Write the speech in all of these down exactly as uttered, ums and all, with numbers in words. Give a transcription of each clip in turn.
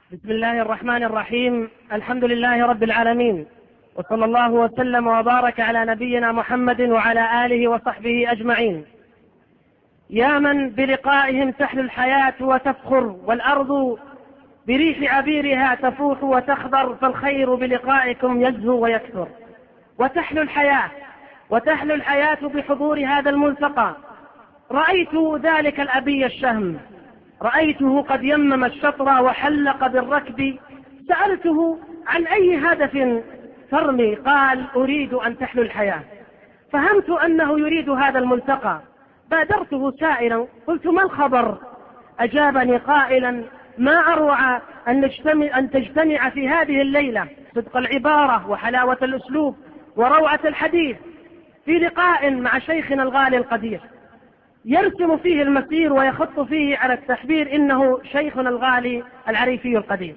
بسم الله الرحمن الرحيم. الحمد لله رب العالمين، وصلى الله وسلم وبارك على نبينا محمد وعلى آله وصحبه أجمعين. يا من بلقائهم تحلو الحياة وتفخر، والأرض بريح عبيرها تفوح وتخضر، فالخير بلقائكم يزهو ويكثر. وتحلو الحياة وتحلو الحياة بحضور هذا الملتقى. رأيت ذلك الأبي الشهم، رأيته قد يمم الشطر وحلق بالركب. سألته عن أي هدف ترمي؟ قال أريد أن تحلو الحياة. فهمت أنه يريد هذا الملتقى، بادرته سائلا قلت ما الخبر؟ أجابني قائلا ما أروع أن, نجتمع أن تجتمع في هذه الليلة صدق العبارة وحلاوة الأسلوب وروعة الحديث في لقاء مع شيخنا الغالي القدير، يرسم فيه المسير ويخط فيه على التحبير. إنه شيخنا الغالي العريفي القدير.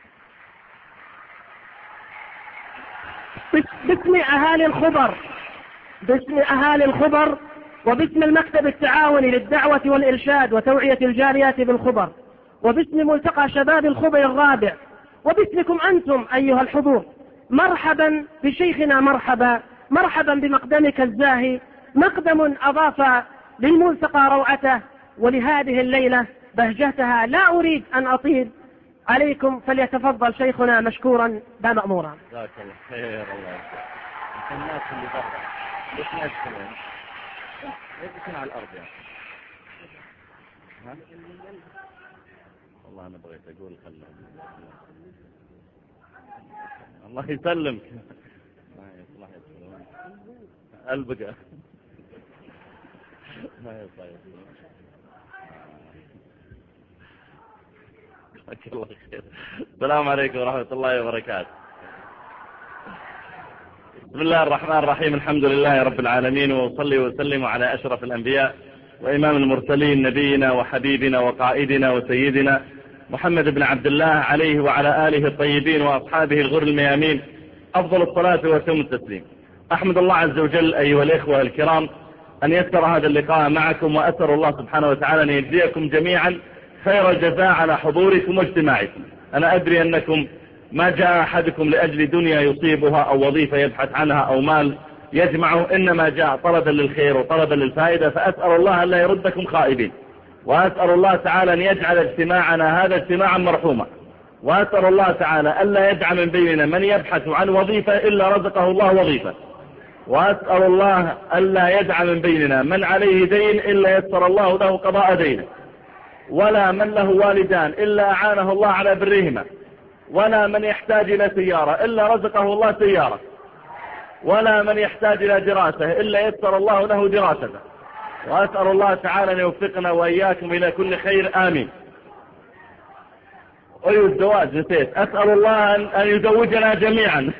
باسم أهالي الخبر باسم أهالي الخبر وباسم المكتب التعاوني للدعوة والإرشاد وتوعية الجاليات بالخبر، وباسم ملتقى شباب الخبر الرابع، وباسمكم أنتم أيها الحضور، مرحبا بشيخنا، مرحبا مرحبا بمقدمك الزاهي، مقدم أضاف للملتقى روعته ولهذه الليلة بهجتها. لا أريد أن أطيل عليكم، فليتفضل شيخنا مشكورا لا مأمورا. جزاك الله خير. الله يسلمك. الناس اللي برا ليش ما يدخلون؟ يدخلون على الأرض يعني. ها؟ والله أنا بغيت أقول خلهم. الله يسلمك. ما يصلح يدخلون. البقى. ما يصلح يدخلون. جزاك الله خير. السلام عليكم ورحمة الله وبركاته. بسم الله الرحمن الرحيم. الحمد لله رب العالمين، وصلي وسلم على أشرف الأنبياء وإمام المرسلين، نبينا وحبيبنا وقائدنا وسيدنا محمد بن عبد الله، عليه وعلى آله الطيبين وأصحابه الغر الميامين أفضل الصلاة وأتم التسليم. أحمد الله عز وجل أيها الإخوة الكرام أن يسر هذا اللقاء معكم، وأسأل الله سبحانه وتعالى أن يجزيكم جميعا خير الجزاء على حضوركم واجتماعكم. أنا أدري أنكم ما جاء أحدكم لأجل دنيا يصيبها أو وظيفة يبحث عنها أو مال يجمعه، إنما جاء طلبا للخير وطلبا للفائدة. فأسأل الله أن لا يردكم خائبين، وأسأل الله تعالى أن يجعل اجتماعنا هذا اجتماعا مرحوما، وأسأل الله تعالى ألا يجعل من بيننا من يبحث عن وظيفة إلا رزقه الله وظيفة، وأسأل الله ألا يجعل من بيننا من عليه دين إلا يسر الله له قضاء دينه، ولا من له والدان إلا أعانه الله على برهما، ولا من يحتاج إلى سيارة إلا رزقه الله سيارة، ولا من يحتاج إلى دراسة إلا يسر الله له دراسته. وأسأل الله تعالى أن يوفقنا وإياكم إلى كل خير، آمين. أيها الزواج نسيت، أسأل الله أن يزوجنا جميعا.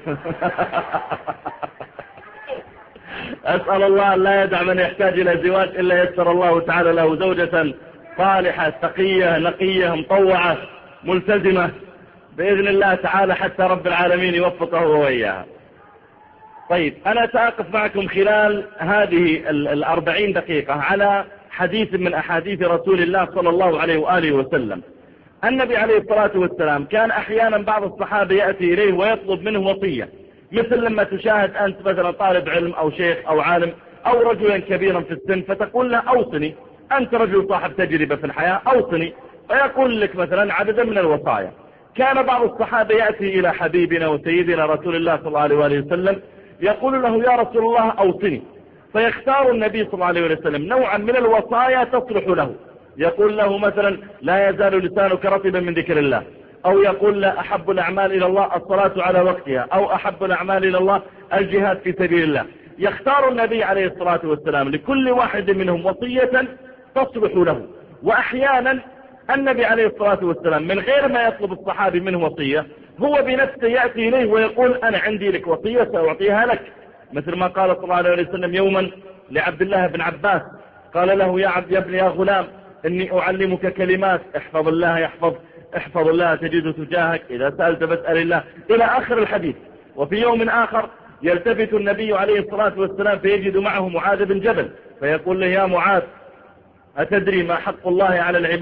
أسأل الله أن لا يدع من يحتاج إلى زواج إلا يسر الله تعالى له زوجة صالحة تقية نقية مطوعة ملتزمة بإذن الله تعالى، حتى رب العالمين يوفقه وإياها. طيب، أنا سأقف معكم خلال هذه الأربعين دقيقة على حديث من أحاديث رسول الله صلى الله عليه وآله وسلم. النبي عليه الصلاة والسلام كان أحيانا بعض الصحابة يأتي إليه ويطلب منه وصية، مثل لما تشاهد أنت مثلا طالب علم أو شيخ أو عالم أو رجلا كبيرا في السن، فتقول له أوصني، أنت رجل صاحب تجربة في الحياة أوصني، فيقول لك مثلا عددا من الوصايا. كان بعض الصحابة يأتي إلى حبيبنا وسيدنا رسول الله صلى الله عليه وآله وسلم يقول له يا رسول الله أوصني، فيختار النبي صلى الله عليه وسلم نوعا من الوصايا تصلح له. يقول له مثلا لا يزال لسانك رطبا من ذكر الله، أو يقول لا أحب الأعمال إلى الله الصلاة على وقتها، أو أحب الأعمال إلى الله الجهاد في سبيل الله. يختار النبي عليه الصلاة والسلام لكل واحد منهم وصية تصلح له. وأحيانا النبي عليه الصلاة والسلام من غير ما يطلب الصحابي منه وصية، هو بنفسه يأتي إليه ويقول أنا عندي لك وصية سأعطيها لك، مثل ما قال صلى الله عليه وسلم يوما لعبد الله بن عباس، قال له يا عبد يا ابن يا غلام إني أعلمك كلمات احفظ الله يحفظ احفظ الله تجد تجاهك، إذا سألت فاسأل الله، إلى آخر الحديث. وفي يوم آخر يلتفت النبي عليه الصلاة والسلام فيجد معه معاذ بن جبل، فيقول له يا معاذ أتدري ما حق الله على العباد؟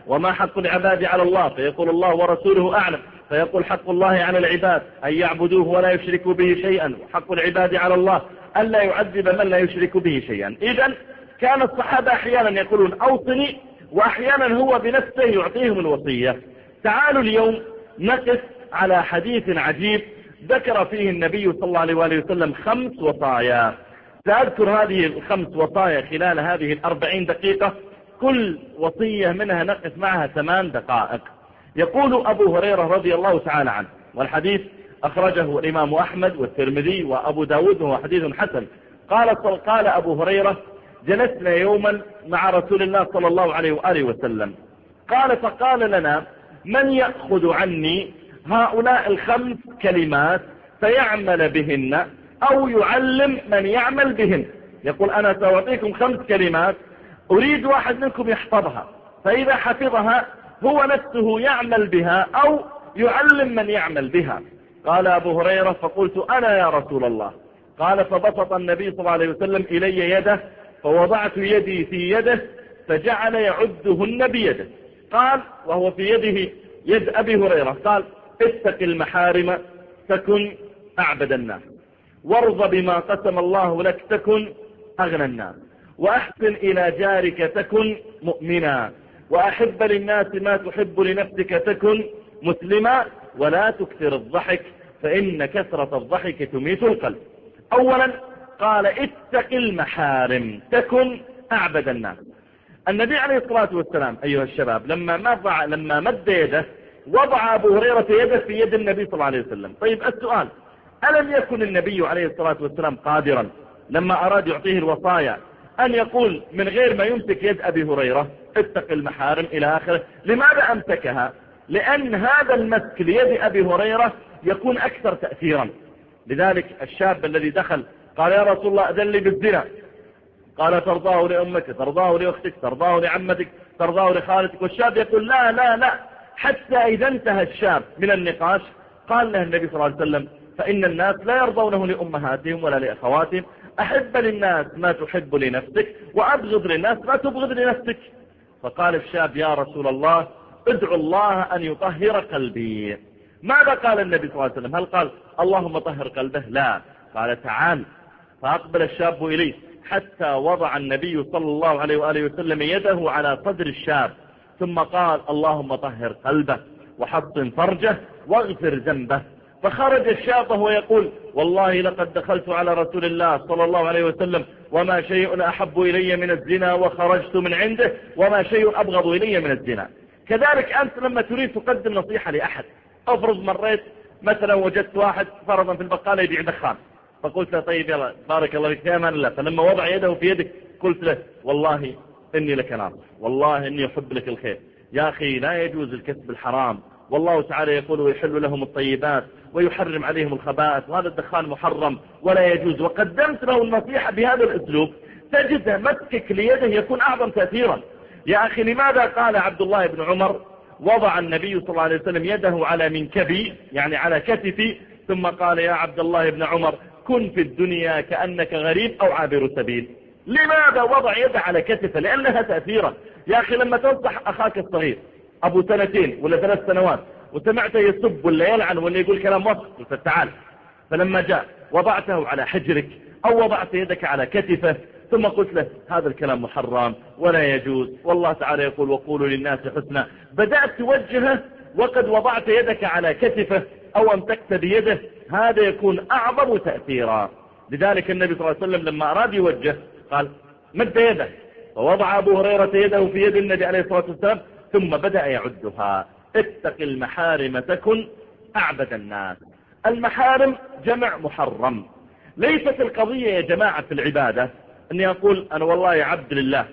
وما حق العباد على الله؟ فيقول الله ورسوله أعلم. فيقول حق الله على العباد أن يعبدوه ولا يشركوا به شيئا، وحق العباد على الله ألا يعذب من لا يشرك به شيئا. إذن كان الصحابة أحيانا يقولون أوصني، وأحيانا هو بنفسه يعطيهم الوصية. تعالوا اليوم نقف على حديث عجيب ذكر فيه النبي صلى الله عليه وآله وسلم خمس وصايا. سأذكر هذه الخمس وصايا خلال هذه الأربعين دقيقة، كل وصية منها نقف معها ثمان دقائق. يقول أبو هريرة رضي الله تعالى عنه، والحديث أخرجه الإمام أحمد والترمذي وأبو داود وهو حديث حسن. قال قال أبو هريرة: جلسنا يوما مع رسول الله صلى الله عليه وآله وسلم، قال فقال لنا: من يأخذ عني هؤلاء الخمس كلمات فيعمل بهن أو يعلم من يعمل بهن؟ يقول أنا سأعطيكم خمس كلمات، أريد واحد منكم يحفظها، فإذا حفظها هو نفسه يعمل بها أو يعلم من يعمل بها. قال أبو هريرة: فقلت أنا يا رسول الله. قال فبسط النبي صلى الله عليه وسلم إلي يده، فوضعت يدي في يده فجعل يعدهن بيده. قال وهو في يده يد أبي هريرة، قال: اتق المحارم تكن أعبد الناس، وارض بما قسم الله لك تكن أغنى الناس، وأحسن إلى جارك تكن مؤمنا، وأحب للناس ما تحب لنفسك تكن مسلما، ولا تكثر الضحك فإن كثرة الضحك تميت القلب. أولا قال: اتق المحارم تكن أعبد الناس. النبي عليه الصلاة والسلام أيها الشباب لما مضع لما مد يده وضع أبو هريرة يده في يد النبي صلى الله عليه وسلم. طيب السؤال: ألم يكن النبي عليه الصلاة والسلام قادرا لما أراد يعطيه الوصايا أن يقول من غير ما يمسك يد أبي هريرة اتق المحارم إلى آخره؟ لماذا أمسكها؟ لأن هذا المسك ليد أبي هريرة يكون أكثر تأثيرا. لذلك الشاب الذي دخل قال: يا رسول الله أذن لي بالزنا. قال: ترضاه لأمك، ترضاه لأختك، ترضاه لعمتك، ترضاه لخالتك. والشاب يقول: لا لا لا. حتى إذا انتهى الشاب من النقاش قال له النبي صلى الله عليه وسلم: فإن الناس لا يرضونه لأمهاتهم ولا لأخواتهم، أحب للناس ما تحب لنفسك، وأبغض للناس ما تبغض لنفسك. فقال الشاب: يا رسول الله ادعو الله أن يطهر قلبي. ماذا قال النبي صلى الله عليه وسلم؟ هل قال اللهم طهر قلبه؟ لا، قال تعال. فأقبل الشاب إليه حتى وضع النبي صلى الله عليه وآله وسلم يده على صدر الشاب، ثم قال اللهم طهر قلبه وحصن فرجه واغفر ذنبه. فخرج الشاب وهو يقول: والله لقد دخلت على رسول الله صلى الله عليه وسلم وما شيء أحب إلي من الزنا، وخرجت من عنده وما شيء أبغض إلي من الزنا. كذلك أنت لما تريد تقدم نصيحة لأحد، أفرض مريت مثلا وجدت واحد فرضا في البقالة يبيع دخان، فقلت له: طيب يلا بارك الله فيك في أمان الله. فلما وضع يده في يدك قلت له: والله إني لك ناصح، والله إني أحب لك الخير. يا أخي لا يجوز الكسب الحرام، والله تعالى يقول: ويحل لهم الطيبات ويحرم عليهم الخبائث، وهذا الدخان محرم ولا يجوز. وقدمت له النصيحة بهذا الأسلوب، تجد مسكك ليده يكون أعظم تأثيرا. يا أخي لماذا قال عبد الله بن عمر: وضع النبي صلى الله عليه وسلم يده على منكبي، يعني على كتفي، ثم قال: يا عبد الله بن عمر كن في الدنيا كأنك غريب أو عابر سبيل. لماذا وضع يده على كتفه؟ لأنها تأثيرا. يا أخي لما تنصح أخاك الصغير أبو سنتين ولا ثلاث سنوات وسمعته يسب ولا يلعن ولا يقول كلام وسخ، قلت تعال. فلما جاء وضعته على حجرك أو وضعت يدك على كتفه ثم قلت له: هذا الكلام محرم ولا يجوز، والله تعالى يقول: وقولوا للناس حسنا. بدأت توجهه وقد وضعت يدك على كتفه أو أمسكت بيده، هذا يكون أعظم تأثيرا. لذلك النبي صلى الله عليه وسلم لما أراد يوجه قال: مد يده، فوضع أبو هريرة يده في يد النبي عليه الصلاة والسلام ثم بدأ يعدها: اتق المحارم تكن أعبد الناس. المحارم جمع محرم. ليست القضية يا جماعة في العبادة أني أقول أنا والله عبد لله،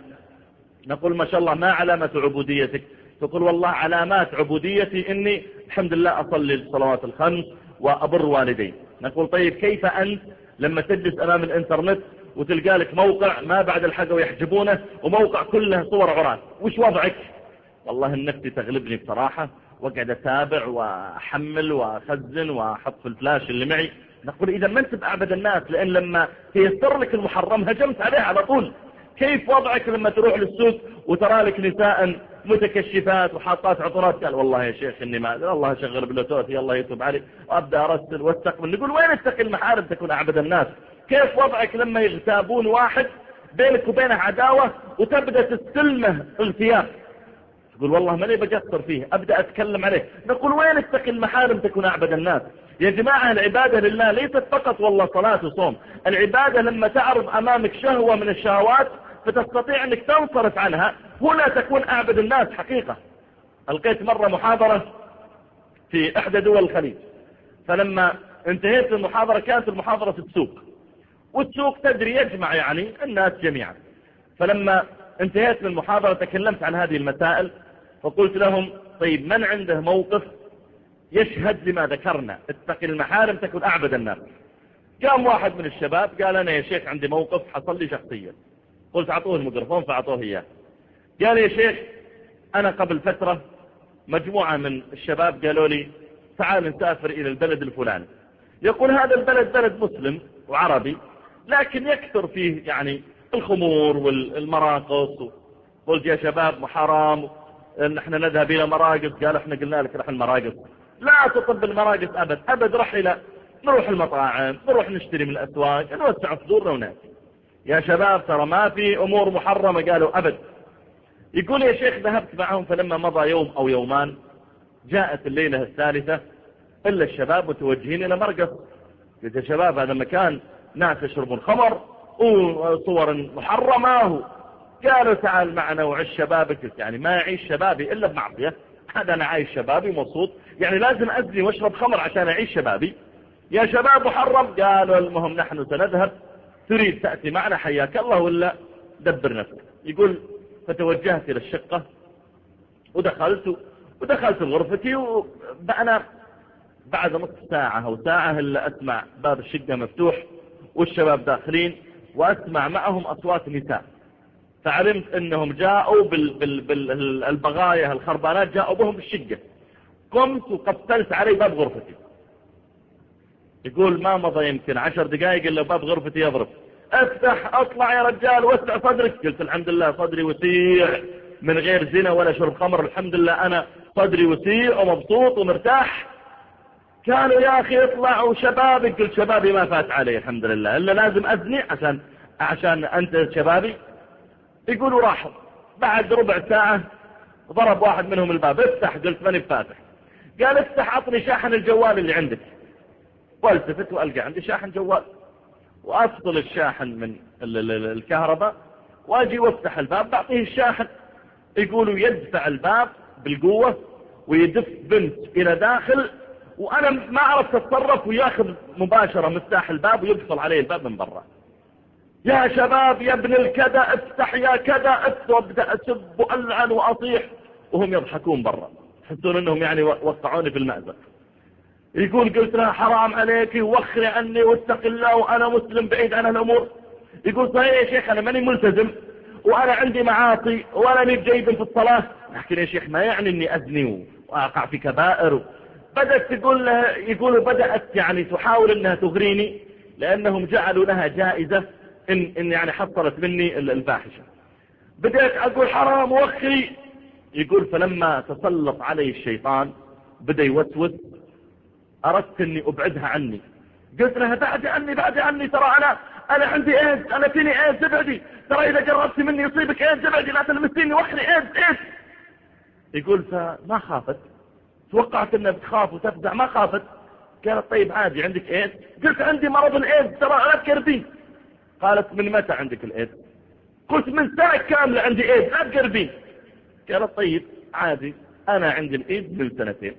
نقول ما شاء الله ما علامة عبوديتك؟ تقول والله علامات عبوديتي إني الحمد لله أصلي الصلوات الخمس وأبر والدي. نقول طيب كيف أنت لما تجلس أمام الإنترنت وتلقى لك موقع ما بعد الحق ويحجبونه وموقع كله صور عراة، وش وضعك؟ والله النفس تغلبني بصراحة، وقعد أتابع وأحمل وأخزن وأحط في الفلاش اللي معي. نقول إذا ما أنت بأعبد الناس، لأن لما تيسر لك المحرم هجمت عليه على طول. كيف وضعك لما تروح للسوق وترى لك نساء متكشفات وحاطات عطرات. قال والله يا شيخ إني ما الله أشغل بلوتوث يلا يتوب علي وأبدأ أرسل واستقبل. نقول وين اتقي المحارم تكون أعبد الناس؟ كيف وضعك لما يغتابون واحد بينك وبينه عداوة وتبدأ تستلمه اغتياب؟ تقول والله ماني بقصر فيه أبدأ أتكلم عليه. نقول وين اتقي المحارم تكون أعبد الناس؟ يا جماعة العبادة لله ليست فقط والله صلاة وصوم. العبادة لما تعرض أمامك شهوة من الشهوات فتستطيع أنك تنصرف عنها، هنا تكون أعبد الناس حقيقة. ألقيت مرة محاضرة في إحدى دول الخليج، فلما انتهيت المحاضرة كانت المحاضرة في السوق، والسوق تدري يجمع يعني الناس جميعا. فلما انتهيت من المحاضرة تكلمت عن هذه المسائل فقلت لهم طيب من عنده موقف يشهد لما ذكرنا اتقي المحارم تكون أعبد الناس؟ قام واحد من الشباب قال أنا يا شيخ عندي موقف حصل لي شخصيا. قلت أعطوه الميكروفون فأعطوه إياه. قال يا شيخ أنا قبل فترة مجموعة من الشباب قالوا لي تعال نسافر إلى البلد الفلاني. يقول هذا البلد بلد مسلم وعربي لكن يكثر فيه يعني الخمور والمراقص. قلت يا شباب حرام نحن نذهب إلى مراقص. قال احنا قلنا لك رح المراقص، لا تطب المراقص أبد أبد، رح إلى نروح المطاعم نروح نشتري من الأسواق نوسع صدورنا ونأتي. يا شباب ترى ما في أمور محرمة. قالوا أبد. يقول يا شيخ ذهبت معهم فلما مضى يوم أو يومان جاءت الليلة الثالثة إلا الشباب متوجهين إلى مرقص. قلت يا شباب هذا مكان ناس يشربون خمر وصور محرمة. قالوا تعال معنا وعيش شبابك. قلت يعني ما يعيش شبابي إلا بمعصية؟ هذا أنا عايش شبابي مبسوط يعني لازم أزني واشرب خمر عشان أعيش شبابي؟ يا شباب محرم. قالوا المهم نحن سنذهب، تريد تأتي معنا حياك الله ولا دبر نفسك. يقول فتوجهت إلى الشقة ودخلت ودخلت غرفتي وأنا بعد نصف ساعة أو ساعة إلا أسمع باب الشقة مفتوح والشباب داخلين وأسمع معهم أصوات نساء. فعلمت أنهم جاءوا بالبغاية بال الخربانات جاءوا بهم بالشقة. قمت وقفلت علي باب غرفتي. يقول ما مضى يمكن عشر دقائق إلا باب غرفتي يضرب. افتح اطلع يا رجال وسع صدرك. قلت الحمد لله صدري وسيع من غير زنا ولا شرب خمر، الحمد لله أنا صدري وسيع ومبسوط ومرتاح. كانوا يا أخي اطلعوا شبابك. قلت شبابي ما فات علي الحمد لله إلا لازم أزني عشان عشان أنت شبابي. يقولوا راحوا. بعد ربع ساعة ضرب واحد منهم الباب افتح. قلت ماني فاتح. قال افتح عطني شاحن الجوال اللي عندك. والتفت وألقى عندي شاحن جوال وأفصل الشاحن من الكهرباء واجي وافتح الباب بعطيه الشاحن. يقولوا يدفع الباب بالقوة ويدف بنت إلى داخل وأنا ما عرفت أتصرف وياخذ مباشرة مفتاح الباب ويقفل عليه الباب من برا. يا شباب يا ابن الكذا افتح يا كذا افتح. وابدأ أسب وألعن وأطيح وهم يضحكون برا يحسون أنهم يعني وقعوني في المأزق. يقول قلت لها حرام عليك ووخري عني واتق الله وأنا مسلم بعيد عن الأمور. يقول صحيح يا شيخ أنا ماني ملتزم وأنا عندي معاصي وأنا مي جيد في الصلاة، لكن يا شيخ ما يعني أني أزني وأقع في كبائر. بدأت تقول لها يقول بدأت يعني تحاول أنها تغريني لأنهم جعلوا لها جائزة إن, إن يعني حصلت مني الفاحشة. بدأت أقول حرام وخري. يقول فلما تسلط علي الشيطان بدأ يوسوس أردت أني أبعدها عني. قلت لها بعد عني بعد عني ترى أنا أنا عندي إيدز أنا فيني إيدز ابعدي ترى إذا جربت مني يصيبك إيدز ابعدي لا تلمسيني وخري إيدز إيدز. يقول فما خافت. توقعت أنها بتخاف وتفزع ما خافت. قالت طيب عادي عندك إيدز؟ قلت عندي مرض الإيدز ترى لا تقربين. قالت من متى عندك الإيدز؟ قلت من سنة كاملة عندي إيدز لا تقربين. قالت طيب عادي أنا عندي الإيدز من سنتين.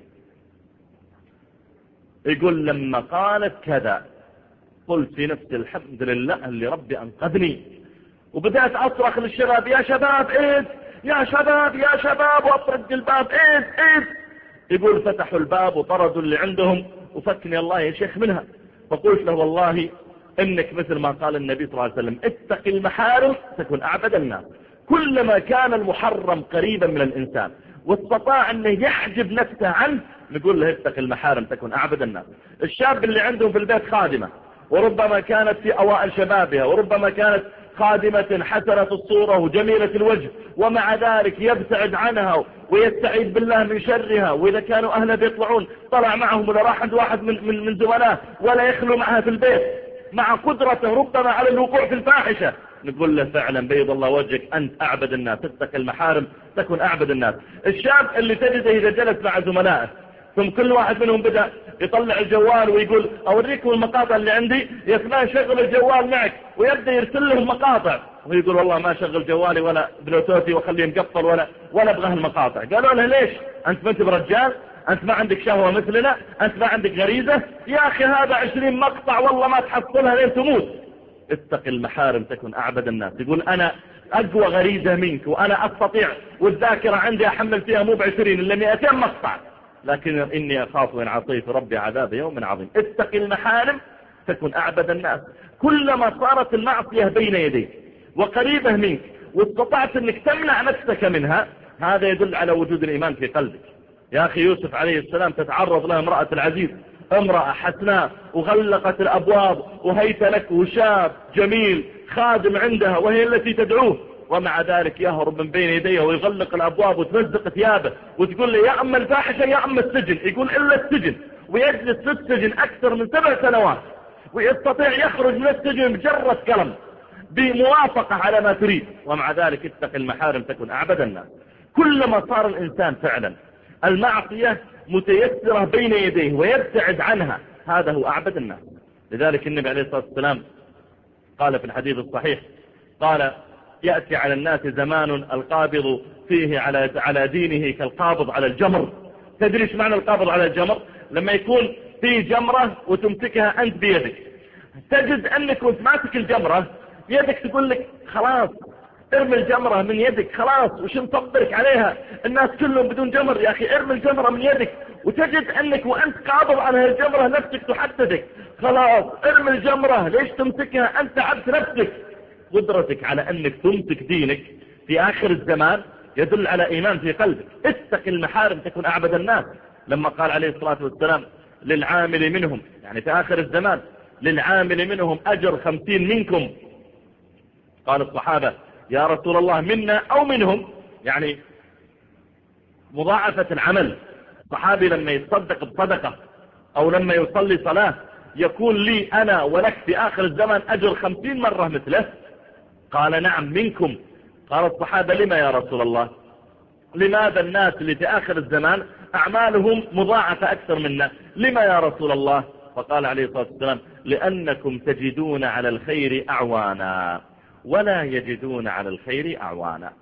يقول لما قالت كذا قلت في نفسي الحمد لله اللي ربي أنقذني. وبدأت أصرخ للشباب يا شباب إيد يا شباب يا شباب وأطرق الباب إيد إيد. يقول فتحوا الباب وطردوا اللي عندهم وفكني الله يا شيخ منها. فقلت له والله إنك مثل ما قال النبي صلى الله عليه وسلم اتق المحارم تكون أعبد الناس. كلما كان المحرم قريبا من الإنسان واستطاع أنه يحجب نفسه عنه نقول له اتق المحارم تكون أعبد الناس. الشاب اللي عندهم في البيت خادمة وربما كانت في أوائل شبابها وربما كانت خادمة حسنة الصورة وجميلة الوجه، ومع ذلك يبتعد عنها ويستعيذ بالله من شرها. وإذا كانوا أهلا بيطلعون طلع معهم ولا راح عند واحد من, من, من زملائه ولا يخلو معها في البيت، مع قدرته ربما على الوقوع في الفاحشة. نقول له فعلا بيض الله وجهك، أنت أعبد الناس، تتقي المحارم تكون أعبد الناس. الشاب اللي تجده إذا جلس مع زملائه ثم كل واحد منهم بدأ يطلع الجوال ويقول أوريكم المقاطع اللي عندي، يا فلان شغل الجوال معك، ويبدأ يرسل له المقاطع ويقول والله ما شغل جوالي ولا بلوتوثي وخليه مقفل ولا ولا ابغى المقاطع. قالوا له ليش؟ أنت ما أنت برجال؟ أنت ما عندك شهوة مثلنا؟ أنت ما عندك غريزة؟ يا أخي هذا عشرين مقطع والله ما تحصلها لين تموت. اتق المحارم تكن أعبد الناس. يقول أنا أقوى غريزة منك وأنا أستطيع، والذاكرة عندي أحمل فيها مو بعشرين إلا مئتين مقطع، لكن إني أخاف إن عصيت ربي عذاب يوم عظيم. اتق المحارم تكن أعبد الناس. كلما صارت المعصية بين يديك وقريبة منك واستطعت أنك تمنع نفسك منها، هذا يدل على وجود الإيمان في قلبك. يا أخي يوسف عليه السلام تتعرض له امرأة العزيز، امرأة حسناء وغلقت الأبواب وهيت لك وشاب جميل خادم عندها وهي التي تدعوه، ومع ذلك يهرب من بين يديها ويغلق الأبواب وتمزق ثيابه وتقول لي يا أما الفاحشة يا أما السجن. يقول إلا السجن، ويجلس في السجن أكثر من سبع سنوات ويستطيع يخرج من السجن بجرة كلام بموافقة على ما تريد. ومع ذلك اتق المحارم تكن أعبد الناس. كلما صار الإنسان فعلا المعصية متيسرة بين يديه ويبتعد عنها، هذا هو أعبد الناس. لذلك النبي عليه الصلاة والسلام قال في الحديث الصحيح، قال يأتي على الناس زمان القابض فيه على على دينه كالقابض على الجمر. تدري ايش معنى القابض على الجمر؟ لما يكون في جمرة وتمسكها أنت بيدك، تجد أنك وانت ماسك الجمرة يدك تقول لك خلاص ارمي الجمرة من يدك، خلاص وش مصبرك عليها، الناس كلهم بدون جمر، يا أخي ارمي الجمرة من يدك. وتجد أنك وأنت قابض على الجمرة نفسك تحددك، خلاص ارمي الجمرة، ليش تمسكها، أنت عبد نفسك. قدرتك على أنك تمسك دينك في آخر الزمان يدل على إيمان في قلبك. اتق المحارم تكن أعبد الناس. لما قال عليه الصلاة والسلام للعامل منهم، يعني في آخر الزمان، للعامل منهم أجر خمسين منكم. قال الصحابة يا رسول الله منا أو منهم، يعني مضاعفة العمل. الصحابي لما يتصدق بصدقة أو لما يصلي صلاة يكون لي أنا ولك في آخر الزمان أجر خمسين مرة مثله. قال نعم منكم. قال الصحابة لما يا رسول الله؟ لماذا الناس اللي في آخر الزمان أعمالهم مضاعفة أكثر منا؟ لما يا رسول الله؟ فقال عليه الصلاة والسلام لأنكم تجدون على الخير أعوانا ولا يجدون على الخير أعوانا.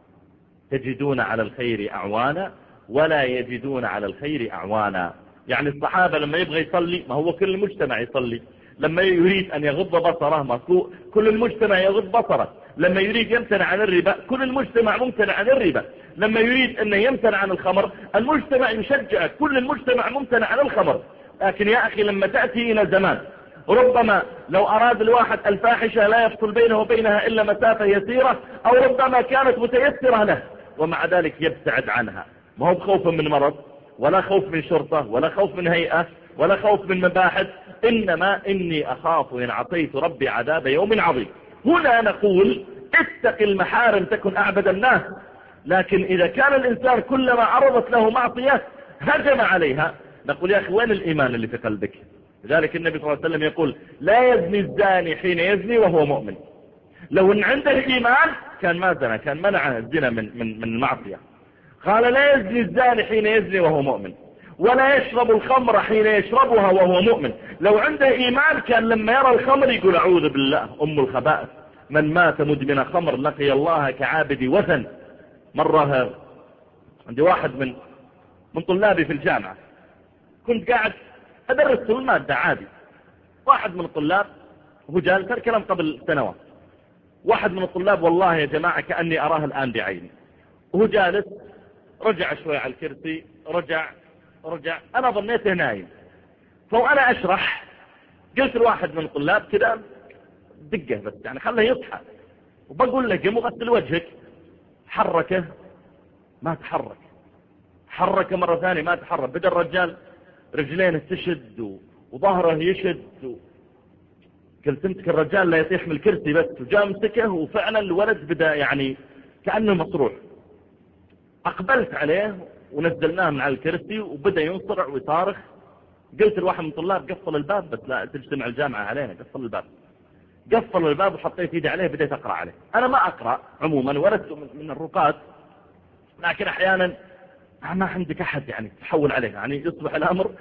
تجدون على الخير أعوانا ولا يجدون على الخير أعوانا. يعني الصحابة لما يبغى يصلي، ما هو كل المجتمع يصلي، لما يريد أن يغض بصره ما كل المجتمع يغض بصره، لما يريد يمتنع عن الربا كل المجتمع ممتنع عن الربا، لما يريد أن يمتنع عن الخمر المجتمع يشجع، كل المجتمع ممتنع عن الخمر. لكن يا أخي لما تأتي إلى زمان ربما لو أراد الواحد الفاحشة لا يفصل بينه وبينها إلا مسافة يسيرة، أو ربما كانت متيسرة له ومع ذلك يبتعد عنها، ما هو خوف من مرض ولا خوف من شرطة ولا خوف من هيئة ولا خوف من مباحث، إنما إني أخاف إن عصيت ربي عذاب يوم عظيم. هنا نقول اتق المحارم تكن أعبد الناس. لكن إذا كان الإنسان كلما عرضت له معصية هجم عليها، نقول يا أخي وين الإيمان اللي في قلبك؟ لذلك النبي صلى الله عليه وسلم يقول لا يزني الزاني حين يزني وهو مؤمن. لو ان عنده الإيمان كان ما زنى، كان منع الزنا من, من, من المعصية. قال لا يزني الزاني حين يزني وهو مؤمن ولا يشرب الخمر حين يشربها وهو مؤمن. لو عنده إيمان كان لما يرى الخمر يقول أعوذ بالله أم الخبائث، من مات مدمن خمر لقي الله كعابد وثن. مرة عندي واحد من من طلابي في الجامعة، كنت قاعد أدرس المادة عادي، واحد من الطلاب هو جالس الكلام قبل سنوات، واحد من الطلاب والله يا جماعة كأني أراه الآن بعيني، وهو جالس رجع شوي على الكرسي، رجع رجع أنا ظنيته نايم. فوأنا أشرح قلت لواحد من الطلاب كذا دقه بس يعني خله يصحى، وبقول له قم وغسل وجهك، حركه ما تحرك، حركه مرة ثانية ما تحرك، بدأ الرجال رجلينه تشد وظهره يشد و... قلت امسك الرجال لا يطيح من الكرسي بس، وجاء مسكه وفعلا الولد بدأ يعني كأنه مصروع. أقبلت عليه ونزلناه من على الكرسي وبدأ ينصرع ويصارخ. قلت لواحد من الطلاب قفل الباب، بس لا تجتمع الجامعة علينا، قفل الباب. قفل الباب وحطيت يدي عليه بديت أقرأ عليه. أنا ما أقرأ عموما، ولدت من الرقاد، لكن أحيانا ما عندك أحد يعني تحول عليه، يعني يصبح الأمر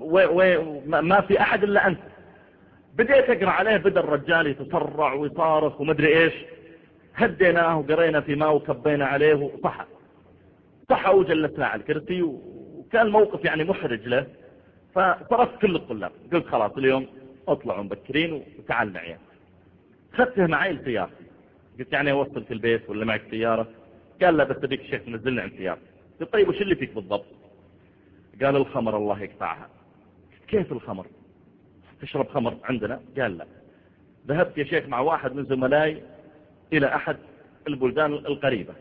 وما في أحد إلا أنت. بديت أقرأ عليه، بدأ الرجال يتسرع ويصارخ ومدري إيش. هديناه وقرينا في ماء وكبينا عليه وصحى صحى وجلسنا على الكرسي، وكان موقف يعني محرج له. فصرفت كل الطلاب، قلت خلاص اليوم اطلعوا مبكرين وتعال معي. خدته معي لسيارتي، قلت يعني اوصلك البيت ولا معك سيارة؟ قال لا بس ابيك الشيخ نزلنا عند سيارتي. قلت طيب وش اللي فيك بالضبط؟ قال الخمر الله يقطعها. كيف الخمر؟ تشرب خمر عندنا؟ قال لا. ذهبت يا شيخ مع واحد من زملائي الى احد البلدان القريبة،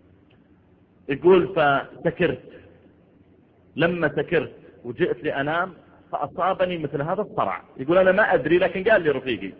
يقول فسكرت. لما سكرت وجئت لأنام فأصابني مثل هذا الصرع. يقول أنا ما أدري، لكن قال لي رفيقي.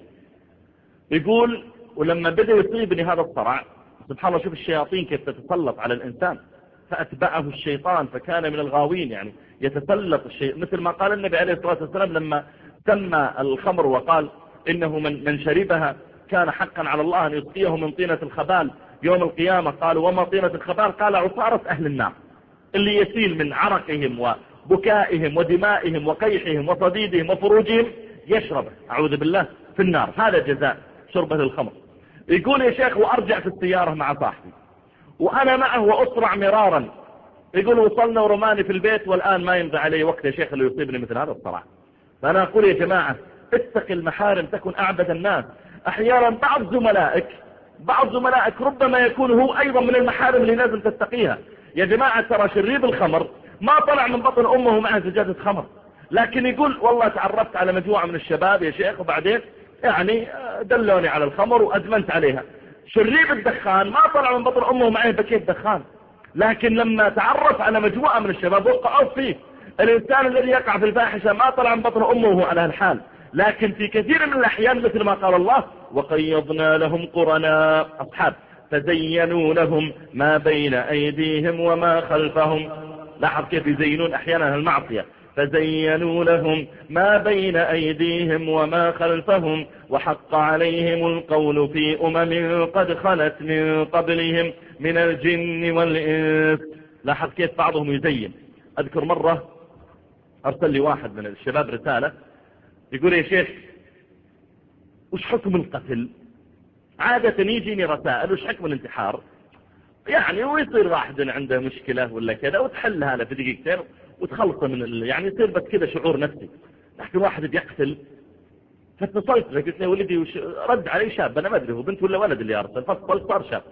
يقول ولما بدأ يصيبني هذا الصرع، سبحان الله شوف الشياطين كيف تتسلط على الإنسان، فأتبعه الشيطان فكان من الغاوين. يعني يتسلط الشيء، مثل ما قال النبي عليه الصلاة والسلام لما سمى الخمر وقال إنه من, من شربها كان حقا على الله أن يسقيه من طينة الخبال يوم القيامة. قالوا وما طينة الخبال؟ قال عصارة أهل النار، اللي يسيل من عرقهم وبكائهم ودمائهم وقيحهم وصديدهم وفروجهم يشرب أعوذ بالله في النار. هذا جزاء شربه للخمر. يقول يا شيخ وأرجع في السيارة مع صاحبي وأنا معه وأسرع مرارا. يقول وصلنا ورماني في البيت والآن ما يمضي علي وقت يا شيخ اللي يصيبني مثل هذا الصراع. فأنا أقول يا جماعة اتق المحارم تكن أعبد الناس. أحيانا بعض زملائك بعض زملائك ربما يكون هو أيضا من المحارم اللي لازم تتقيها. يا جماعة ترى شريب الخمر ما طلع من بطن أمه معه زجاجة خمر، لكن يقول والله تعرفت على مجموعة من الشباب يا شيخ وبعدين يعني دلوني على الخمر وأدمنت عليها. شريب الدخان ما طلع من بطن أمه معه بكيت دخان، لكن لما تعرف على مجموعة من الشباب وقعوا فيه. الإنسان الذي يقع في الفاحشة ما طلع من بطن أمه وهو على الحال، لكن في كثير من الأحيان مثل ما قال الله وقيضنا لهم قرناء أصحاب فزينوا لهم ما بين أيديهم وما خلفهم. لاحظ كيف يزينون أحيانا المعصية. فزينوا لهم ما بين أيديهم وما خلفهم وحق عليهم القول في أمم قد خلت من قبلهم من الجن والإنس. لاحظ كيف بعضهم يزين. أذكر مرة أرسل لي واحد من الشباب رسالة يقول يا شيخ وش حكم القتل؟ عادة يجيني رسائل وش حكم الانتحار يعني، ويصير واحد عنده مشكلة ولا كذا وتحلها له في دقيقتين وتخلصه من ال... يعني يصير بس كذا شعور نفسي. لكن واحد بيقتل. فاتصلت له قلت له ولدي وش... رد علي شاب أنا ما أدري هو بنت ولا ولد اللي أرسل، فاتصل صار شاب.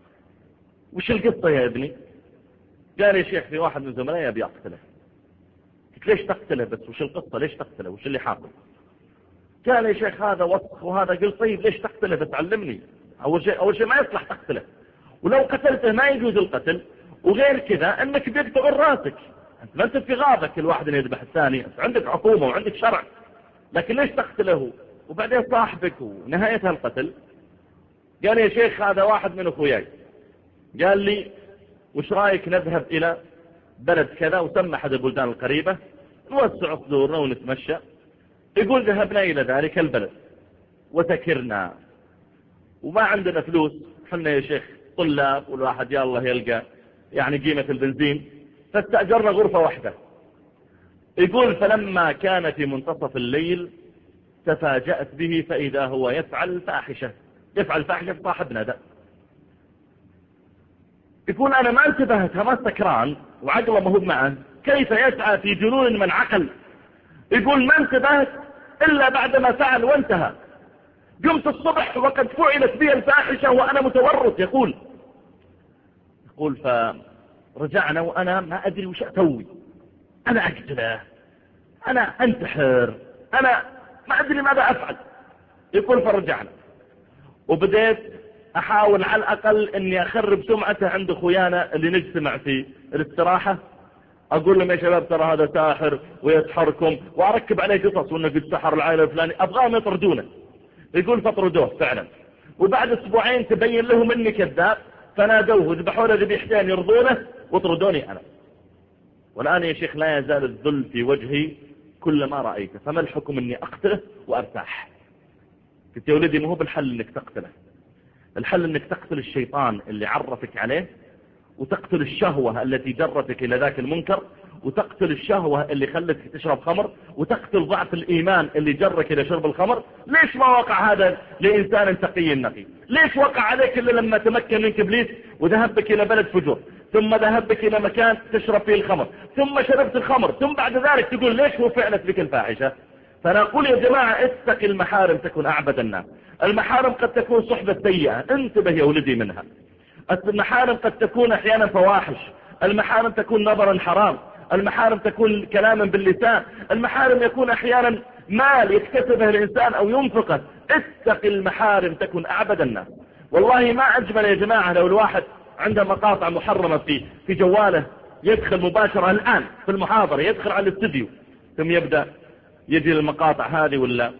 وش القصة يا ابني؟ قال يا شيخ في واحد من زملائي أبي أقتله. قلت ليش تقتله بس؟ وش القصة ليش تقتله؟ وش اللي حاصل؟ قال يا شيخ هذا وسخ وهذا. قلت طيب ليش تقتله بس علمني. أول شيء أول شيء ما يصلح تقتله، ولو قتلته ما يجوز القتل، وغير كذا أنك بيقطع راسك. أنت ما أنت في غابك الواحد يذبح الثاني، أنت عندك عقوبة وعندك شرع، لكن ليش تقتله؟ وبعدين صاحبك ونهايتها القتل. قال يا شيخ هذا واحد من أخوياي قال لي وش رأيك نذهب إلى بلد كذا وسمى أحد البلدان القريبة نوسع صدورنا ونتمشى. يقول ذهبنا إلى ذلك البلد وسكرنا وما عندنا فلوس، حنا يا شيخ طلاب والواحد يا الله يلقى يعني قيمة البنزين، فاستأجرنا غرفة واحدة. يقول فلما كان في منتصف الليل تفاجأت به فإذا هو يفعل فاحشة يفعل فاحشة صاحبنا ده. يقول أنا ما انتبهت ما سكران وعقله ما هو معه كيف يسعى في جنون من عقل. يقول ما انتبهت إلا بعدما فعل وانتهى. قمت الصبح وقد فعلت بي الفاحشة وأنا متورط. يقول يقول فرجعنا وأنا ما أدري وش أسوي، أنا أقتله أنا أنتحر أنا ما أدري ماذا أفعل. يقول فرجعنا وبدأت أحاول على الأقل أني أخرب سمعته عند أخويانا اللي نجتمع في الاستراحة. أقول لهم يا شباب ترى هذا ساحر ويسحركم، وأركب عليه قصص وأنه قد سحر العائلة الفلاني، أبغاهم يطردونه. يقول فطردوه فعلا، وبعد اسبوعين تبين لهم اني كذاب فنادوه ذبحوا له ذبيحتين يرضونه وطردوني انا. والان يا شيخ لا يزال الذل في وجهي كل ما رأيته، فما الحكم اني اقتله وارتاح؟ قلت يا ولدي ما هو بالحل انك تقتله، الحل انك تقتل الشيطان اللي عرفك عليه، وتقتل الشهوة التي جرتك الى ذاك المنكر، وتقتل الشهوة اللي خلتك تشرب خمر، وتقتل ضعف الإيمان اللي جرك إلى شرب الخمر. ليش ما وقع هذا لإنسان تقي نقي؟ ليش وقع عليك إلا لما تمكن منك إبليس وذهب بك إلى بلد فجور، ثم ذهب بك إلى مكان تشرب فيه الخمر، ثم شربت الخمر، ثم بعد ذلك تقول ليش هو فعلت بك الفاحشة؟ فأنا أقول يا جماعة اتق المحارم تكون أعبد الناس. المحارم قد تكون صحبة سيئة، انتبه يا ولدي منها. المحارم قد تكون أحيانا فواحش، المحارم تكون نظرا حرام، المحارم تكون كلاما باللسان، المحارم يكون احيانا مال يكتسبه الانسان او ينفقه. اتق المحارم تكون اعبد الناس. والله ما اجمل يا جماعة لو الواحد عنده مقاطع محرمة في في جواله، يدخل مباشرة الان في المحاضرة، يدخل على الاستديو ثم يبدأ يجي المقاطع هذه ولا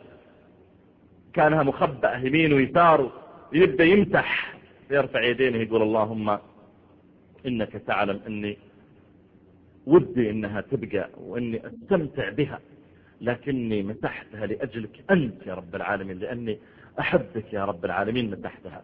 كانها مخبأة يمين ويسار، يبدأ يمسح، يرفع يدينه يقول اللهم انك تعلم اني ودي انها تبقى واني استمتع بها، لكني مسحتها لاجلك انت يا رب العالمين، لاني احبك يا رب العالمين مسحتها.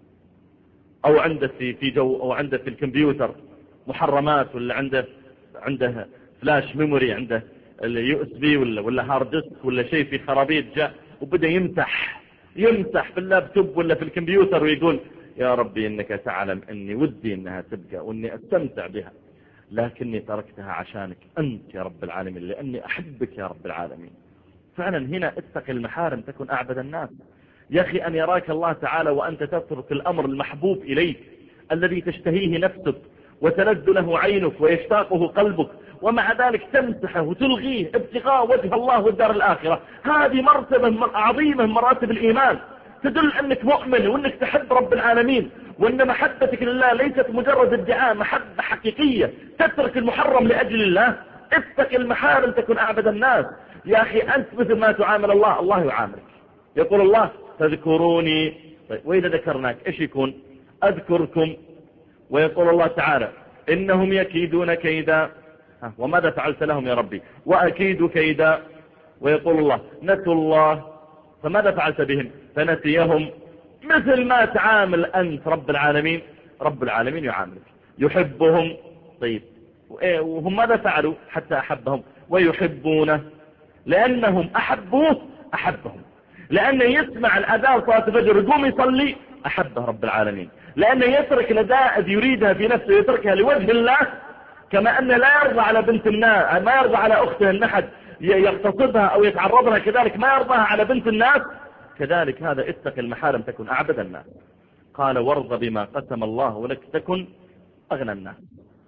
او عنده في في جو او عنده في الكمبيوتر محرمات، ولا عنده عنده فلاش ميموري، عنده اليو اس بي ولا ولا هارد ديسك ولا شيء في خرابيط جاء، وبدا يمسح يمسح في اللابتوب ولا في الكمبيوتر ويقول يا ربي انك تعلم اني ودي انها تبقى واني استمتع بها، لكني تركتها عشانك أنت يا رب العالمين، لأني أحبك يا رب العالمين. فعلا هنا اتق المحارم تكون أعبد الناس. يا أخي أن يراك الله تعالى وأنت تترك الأمر المحبوب إليك الذي تشتهيه نفسك وتلذ له عينك ويشتاقه قلبك، ومع ذلك تمسحه وتلغيه ابتغاء وجه الله والدار الآخرة. هذه مرتبة عظيمة من مراتب الإيمان، تدل أنك مؤمن وأنك تحب رب العالمين، وأن محبتك لله ليست مجرد ادعاء، محبة حقيقية. تترك المحرم لأجل الله. اتق المحارم تكون أعبد الناس. يا أخي أنت مثل ما تعامل الله الله يعاملك. يقول الله تذكروني، طيب وإذا ذكرناك إيش يكون؟ أذكركم. ويقول الله تعالى إنهم يكيدون كيدا، وماذا فعلت لهم يا ربي؟ وأكيد كيدا. ويقول الله نسوا الله فماذا فعلت بهم؟ فنسيهم. مثل ما تعامل أنت رب العالمين، رب العالمين يعاملك. يحبهم، طيب وهم ماذا فعلوا حتى أحبهم؟ ويحبونه، لأنهم أحبوه أحبهم، لأنه يسمع الأذان صلاة الفجر يقوم يصلي أحبه رب العالمين، لأنه يترك الأداء يريدها في نفسه يتركها لوجه الله، كما أنه لا يرضى على بنت الناس، ما يرضى على أخته النحد يغتصبها أو يتعرض لها، كذلك ما يرضاها على بنت الناس. كذلك هذا اتق المحارم تكن أعبد الناس. قال وارض بما قسم الله ولك تكن أغنى الناس.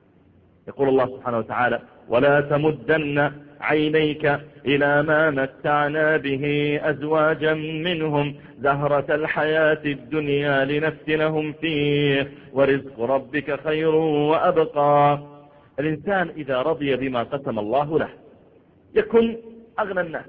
يقول الله سبحانه وتعالى ولا تمدن عينيك إلى ما متعنا به أزواجا منهم زهرة الحياة الدنيا لنفتنهم فيه ورزق ربك خير وأبقى. الإنسان إذا رضي بما قسم الله له يكن أغنى الناس.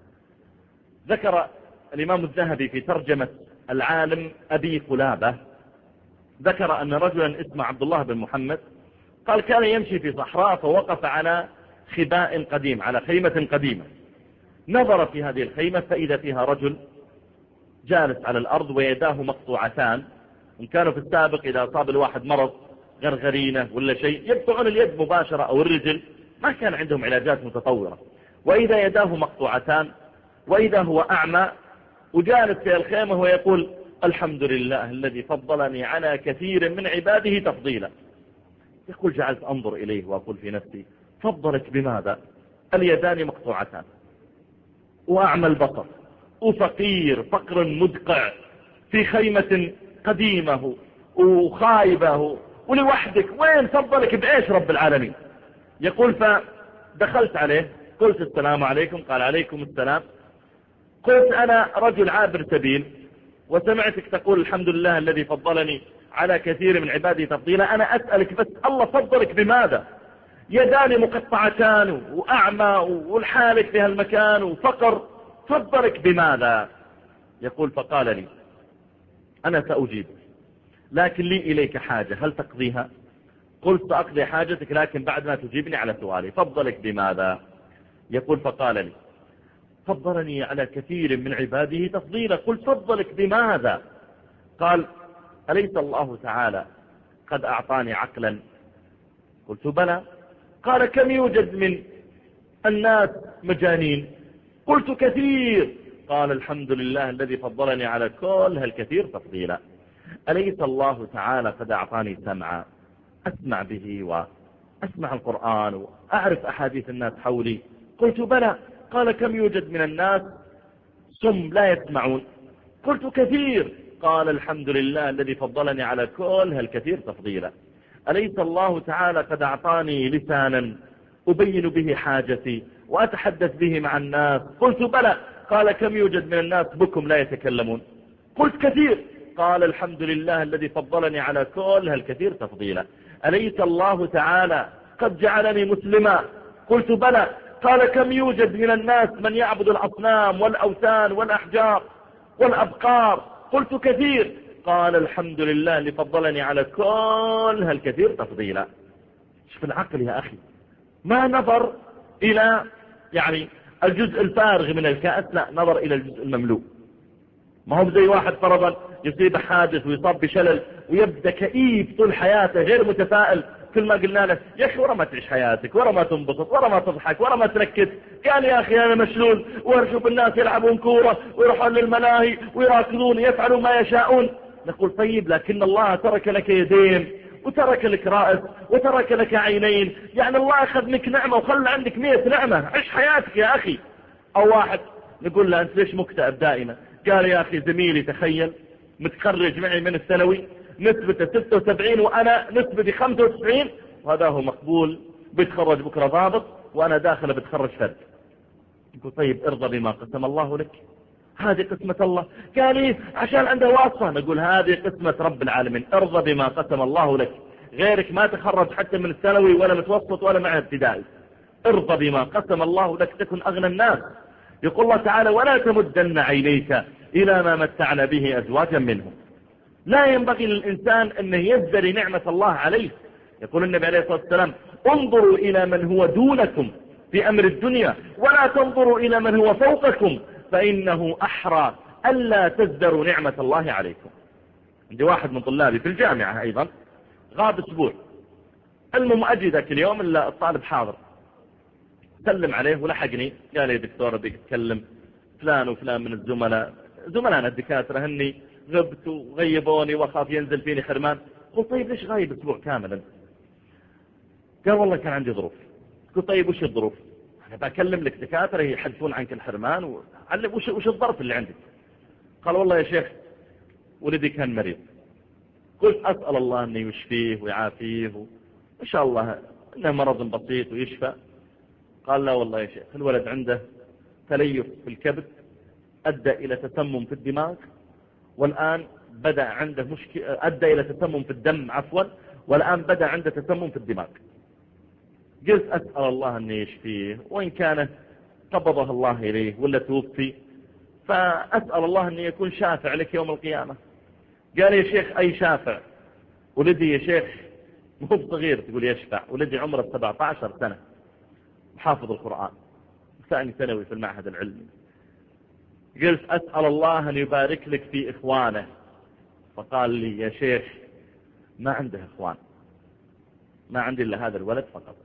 ذكر الإمام الذهبي في ترجمة العالم أبي قلابة، ذكر أن رجلا اسمه عبد الله بن محمد قال كان يمشي في صحراء فوقف على خباء قديم، على خيمة قديمة، نظر في هذه الخيمة فإذا فيها رجل جالس على الأرض ويداه مقطوعتان. إن كانوا في السابق إذا أصاب الواحد مرض غرغرينة ولا شيء يقطعون اليد مباشرة أو الرجل، ما كان عندهم علاجات متطورة. وإذا يداه مقطوعتان وإذا هو أعمى وجالس في الخيمة ويقول الحمد لله الذي فضلني على كثير من عباده تفضيلا. يقول جعلت أنظر إليه وأقول في نفسي فضلك بماذا؟ اليدان مقطوعتان وأعمى البصر وفقير فقر مدقع في خيمة قديمة وخايبة ولوحدك، وين فضلك بإيش رب العالمين؟ يقول فدخلت عليه قلت السلام عليكم، قال عليكم السلام. قلت أنا رجل عابر سبيل وسمعتك تقول الحمد لله الذي فضلني على كثير من عبادي تفضيلا، أنا أسألك بس الله فضلك بماذا؟ يداني مقطعتان وأعمى والحالك في هالمكان وفقر، فضلك بماذا؟ يقول فقال لي أنا سأجيب لكن لي إليك حاجة هل تقضيها؟ قلت سأقضي حاجتك لكن بعد ما تجيبني على سؤالي. فضلك بماذا؟ يقول فقال لي فضلني على كثير من عباده تفضيلا. قلت فضلك بماذا؟ قال أليس الله تعالى قد أعطاني عقلا؟ قلت بلى. قال كم يوجد من الناس مجانين؟ قلت كثير. قال الحمد لله الذي فضلني على كل هالكثير تفضيلا. أليس الله تعالى قد أعطاني سمعا أسمع به وأسمع القرآن وأعرف أحاديث الناس حولي؟ قلت بلى. قال كم يوجد من الناس سم لا يسمعون؟ قلت كثير. قال الحمد لله الذي فضلني على كل هالكثير تفضيلا. أليس الله تعالى قد أعطاني لسانا أبين به حاجتي وأتحدث به مع الناس؟ قلت بلى. قال كم يوجد من الناس بكم لا يتكلمون؟ قلت كثير. قال الحمد لله الذي فضلني على كل هالكثير تفضيلا. أليس الله تعالى قد جعلني مسلما؟ قلت بلى. قال كم يوجد من الناس من يعبد الأصنام والأوثان والأحجار والأبقار؟ قلت كثير. قال الحمد لله اللي فضلني على كل هالكثير تفضيلا. شوف العقل يا أخي، ما نظر إلى يعني الجزء الفارغ من الكأس، لا نظر إلى الجزء المملوء. ما هو زي واحد فرضا يصيب حادث ويصاب بشلل ويبدأ كئيب طول حياته غير متفائل. كل ما قلنا له يا أخي ورا ما تعيش حياتك، ورا ما تنبسط، ورا ما تضحك، ورا ما تركز، قال يا أخي أنا مشلول وأشوف الناس يلعبون كورة ويروحون للملاهي ويراكضون يفعلون ما يشاءون. نقول طيب لكن الله ترك لك يدين وترك لك رأس وترك لك عينين، يعني الله أخذ منك نعمة وخلى عندك مئة نعمة، عيش حياتك يا أخي. أو واحد نقول له أنت ليش مكتئب دائما؟ قال يا أخي زميلي تخيل متخرج معي من الثانوي نسبته ستة وسبعين وأنا نسبتي خمسة وتسعين، وهذا هو مقبول بيتخرج بكرة ضابط وأنا داخل بتخرج فرد. يقول طيب ارضى بما قسم الله لك، هذه قسمة الله. قال لي عشان عنده واسطة. نقول هذه قسمة رب العالمين، ارضى بما قسم الله لك. غيرك ما تخرج حتى من الثانوي ولا متوسط ولا معه ابتدائي. ارضى بما قسم الله لك تكن أغنى الناس. يقول الله تعالى ولا تمدن عينيك إلى ما متعنا به أزواجا منهم. لا ينبغي للإنسان أن يزدري نعمة الله عليه. يقول النبي عليه الصلاة والسلام انظروا إلى من هو دونكم في أمر الدنيا ولا تنظروا إلى من هو فوقكم فإنه أحرى ألا تزدروا نعمة الله عليكم. عندي واحد من طلابي في الجامعة أيضا غاب أسبوع، المهم أجي ذاك اليوم إلا الطالب حاضر، سلم عليه ولحقني قال لي دكتور بدك تكلم فلان وفلان من الزملاء زملائنا الدكاترة هني غبت وغيبوني وخاف ينزل فيني حرمان. قلت طيب ليش غايب أسبوع كاملا؟ قال والله كان عندي ظروف. قلت طيب وش الظروف؟ أنا بكلم لك دكاترة يحلفون عنك الحرمان وعلم وش, وش الظرف اللي عندك؟ قال والله يا شيخ ولدي كان مريض. قلت أسأل الله أن يشفيه ويعافيه وإن شاء الله إنه مرض بسيط ويشفى. قال لا والله يا شيخ الولد عنده تليف في الكبد أدى إلى تسمم في الدماغ والآن بدأ عنده مشكلة أدى إلى تسمم في الدم عفوا والآن بدأ عنده تسمم في الدماغ. قلت أسأل الله أن يشفيه وإن كان قبضه الله إليه ولا توفي فأسأل الله أن يكون شافع لك يوم القيامة. قال يا شيخ أي شافع؟ ولدي يا شيخ مو صغير تقول يشفع، ولدي عمره سبعة عشر سنة حافظ القرآن ثاني ثانوي في المعهد العلمي. قلت أسأل الله أن يبارك لك في إخوانه. فقال لي يا شيخ ما عنده إخوان، ما عندي إلا هذا الولد فقط.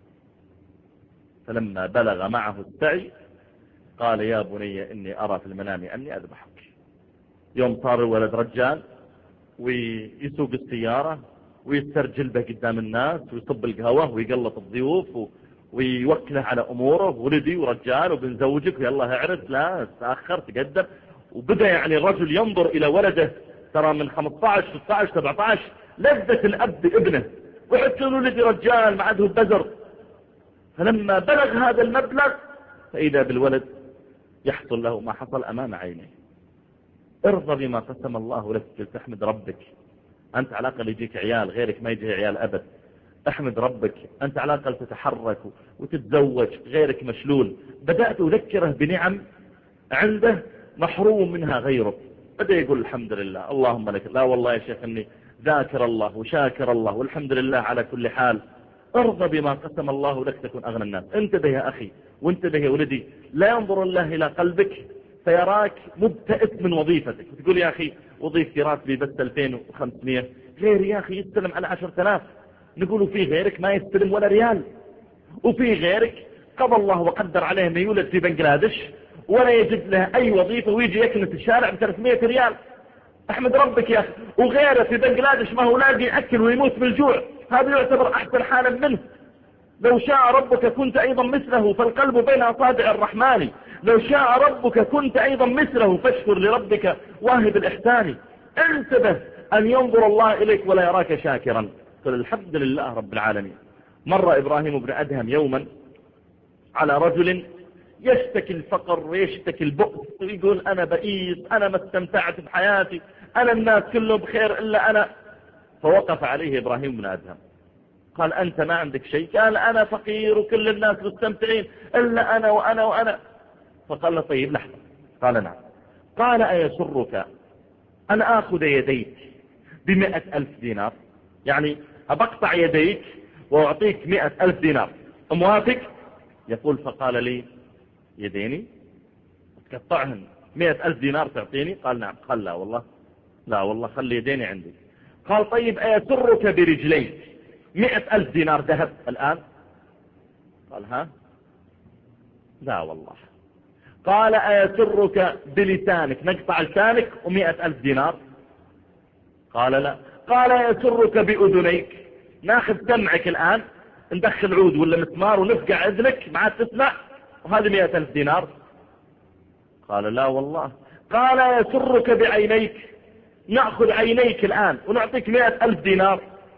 فلما بلغ معه السعي قال يا بني إني أرى في المنام أني أذبحك. يوم صار الولد رجال ويسوق السيارة ويسترجل به قدام الناس ويصب القهوة ويقلط الضيوف ويوكله على أموره، ولدي ورجال وبنزوجك ويلا اعرس لا تأخر تقدم. وبدأ يعني الرجل ينظر إلى ولده ترى من خمسة عشر ستة عشر سبعة عشر لذة الأب بابنه وحتى ولدي رجال ما عده بزر. فلما بلغ هذا المبلغ فإذا بالولد يحصل له ما حصل أمام عينيه. ارضى بما قسم الله لك. قلت احمد ربك أنت على الأقل يجيك عيال غيرك ما يجي عيال أبد. احمد ربك أنت على الأقل تتحرك وتتزوج غيرك مشلول. بدأت أذكره بنعم عنده محروم منها غيره، بدأ يقول الحمد لله اللهم لك، لا والله يا شيخ اني ذاكر الله وشاكر الله والحمد لله على كل حال. ارضى بما قسم الله لك تكون أغنى الناس. انتبه يا أخي وانتبه يا ولدي، لا ينظر الله إلى قلبك فيراك مبتئس من وظيفتك وتقول يا أخي وظيفتي راتبي بس ألفين وخمسمائة، غير يا أخي يستلم على عشرة آلاف. نقول في غيرك ما يستلم ولا ريال، وفي غيرك قضى الله وقدر عليه ما يولد في بنغلاديش ولا يجد له أي وظيفة ويجي يكنس الشارع ب ثلاثمائة ريال. احمد ربك يا أخي. وغيره في بنغلاديش ما هو لاقي يأكل ويموت بالجوع، هذا يعتبر أحسن حالا منه. لو شاء ربك كنت أيضا مثله، فالقلب بين أصابع الرحمن. لو شاء ربك كنت أيضا مثله، فاشكر لربك واهب الإحسان. انتبه أن ينظر الله إليك ولا يراك شاكرا. قل الحمد لله رب العالمين. مر إبراهيم بن أدهم يوما على رجل يشتكي الفقر ويشتكي البؤس ويقول أنا بئيس، أنا ما استمتعت بحياتي، أنا الناس كلهم بخير إلا أنا. فوقف عليه إبراهيم بن أدهم قال أنت ما عندك شيء؟ قال أنا فقير وكل الناس مستمتعين إلا أنا وأنا وأنا. فقال له طيب لحظة. قال نعم. قال أيسرك أن آخذ يديك بمئة ألف دينار؟ يعني أبقطع يديك وأعطيك مئة ألف دينار، موافق؟ يقول فقال لي يديني تقطعهن مئة ألف دينار تعطيني؟ قال نعم. قال لا والله، لا والله خلي يديني عندي. قال طيب أيسرك برجليك مئة ألف دينار ذهب الآن؟ قال ها لا والله. قال أيسرك بلسانك نقطع لسانك ومئة ألف دينار؟ قال لا. قال أيسرك بأذنيك ناخذ سمعك الآن ندخل عود ولا مسمار ونفقع أذنك مع تسمع وهذه مئة ألف دينار؟ قال لا والله. قال أيسرك بعينيك نأخذ عينيك الآن ونعطيك مئة ألف دينار؟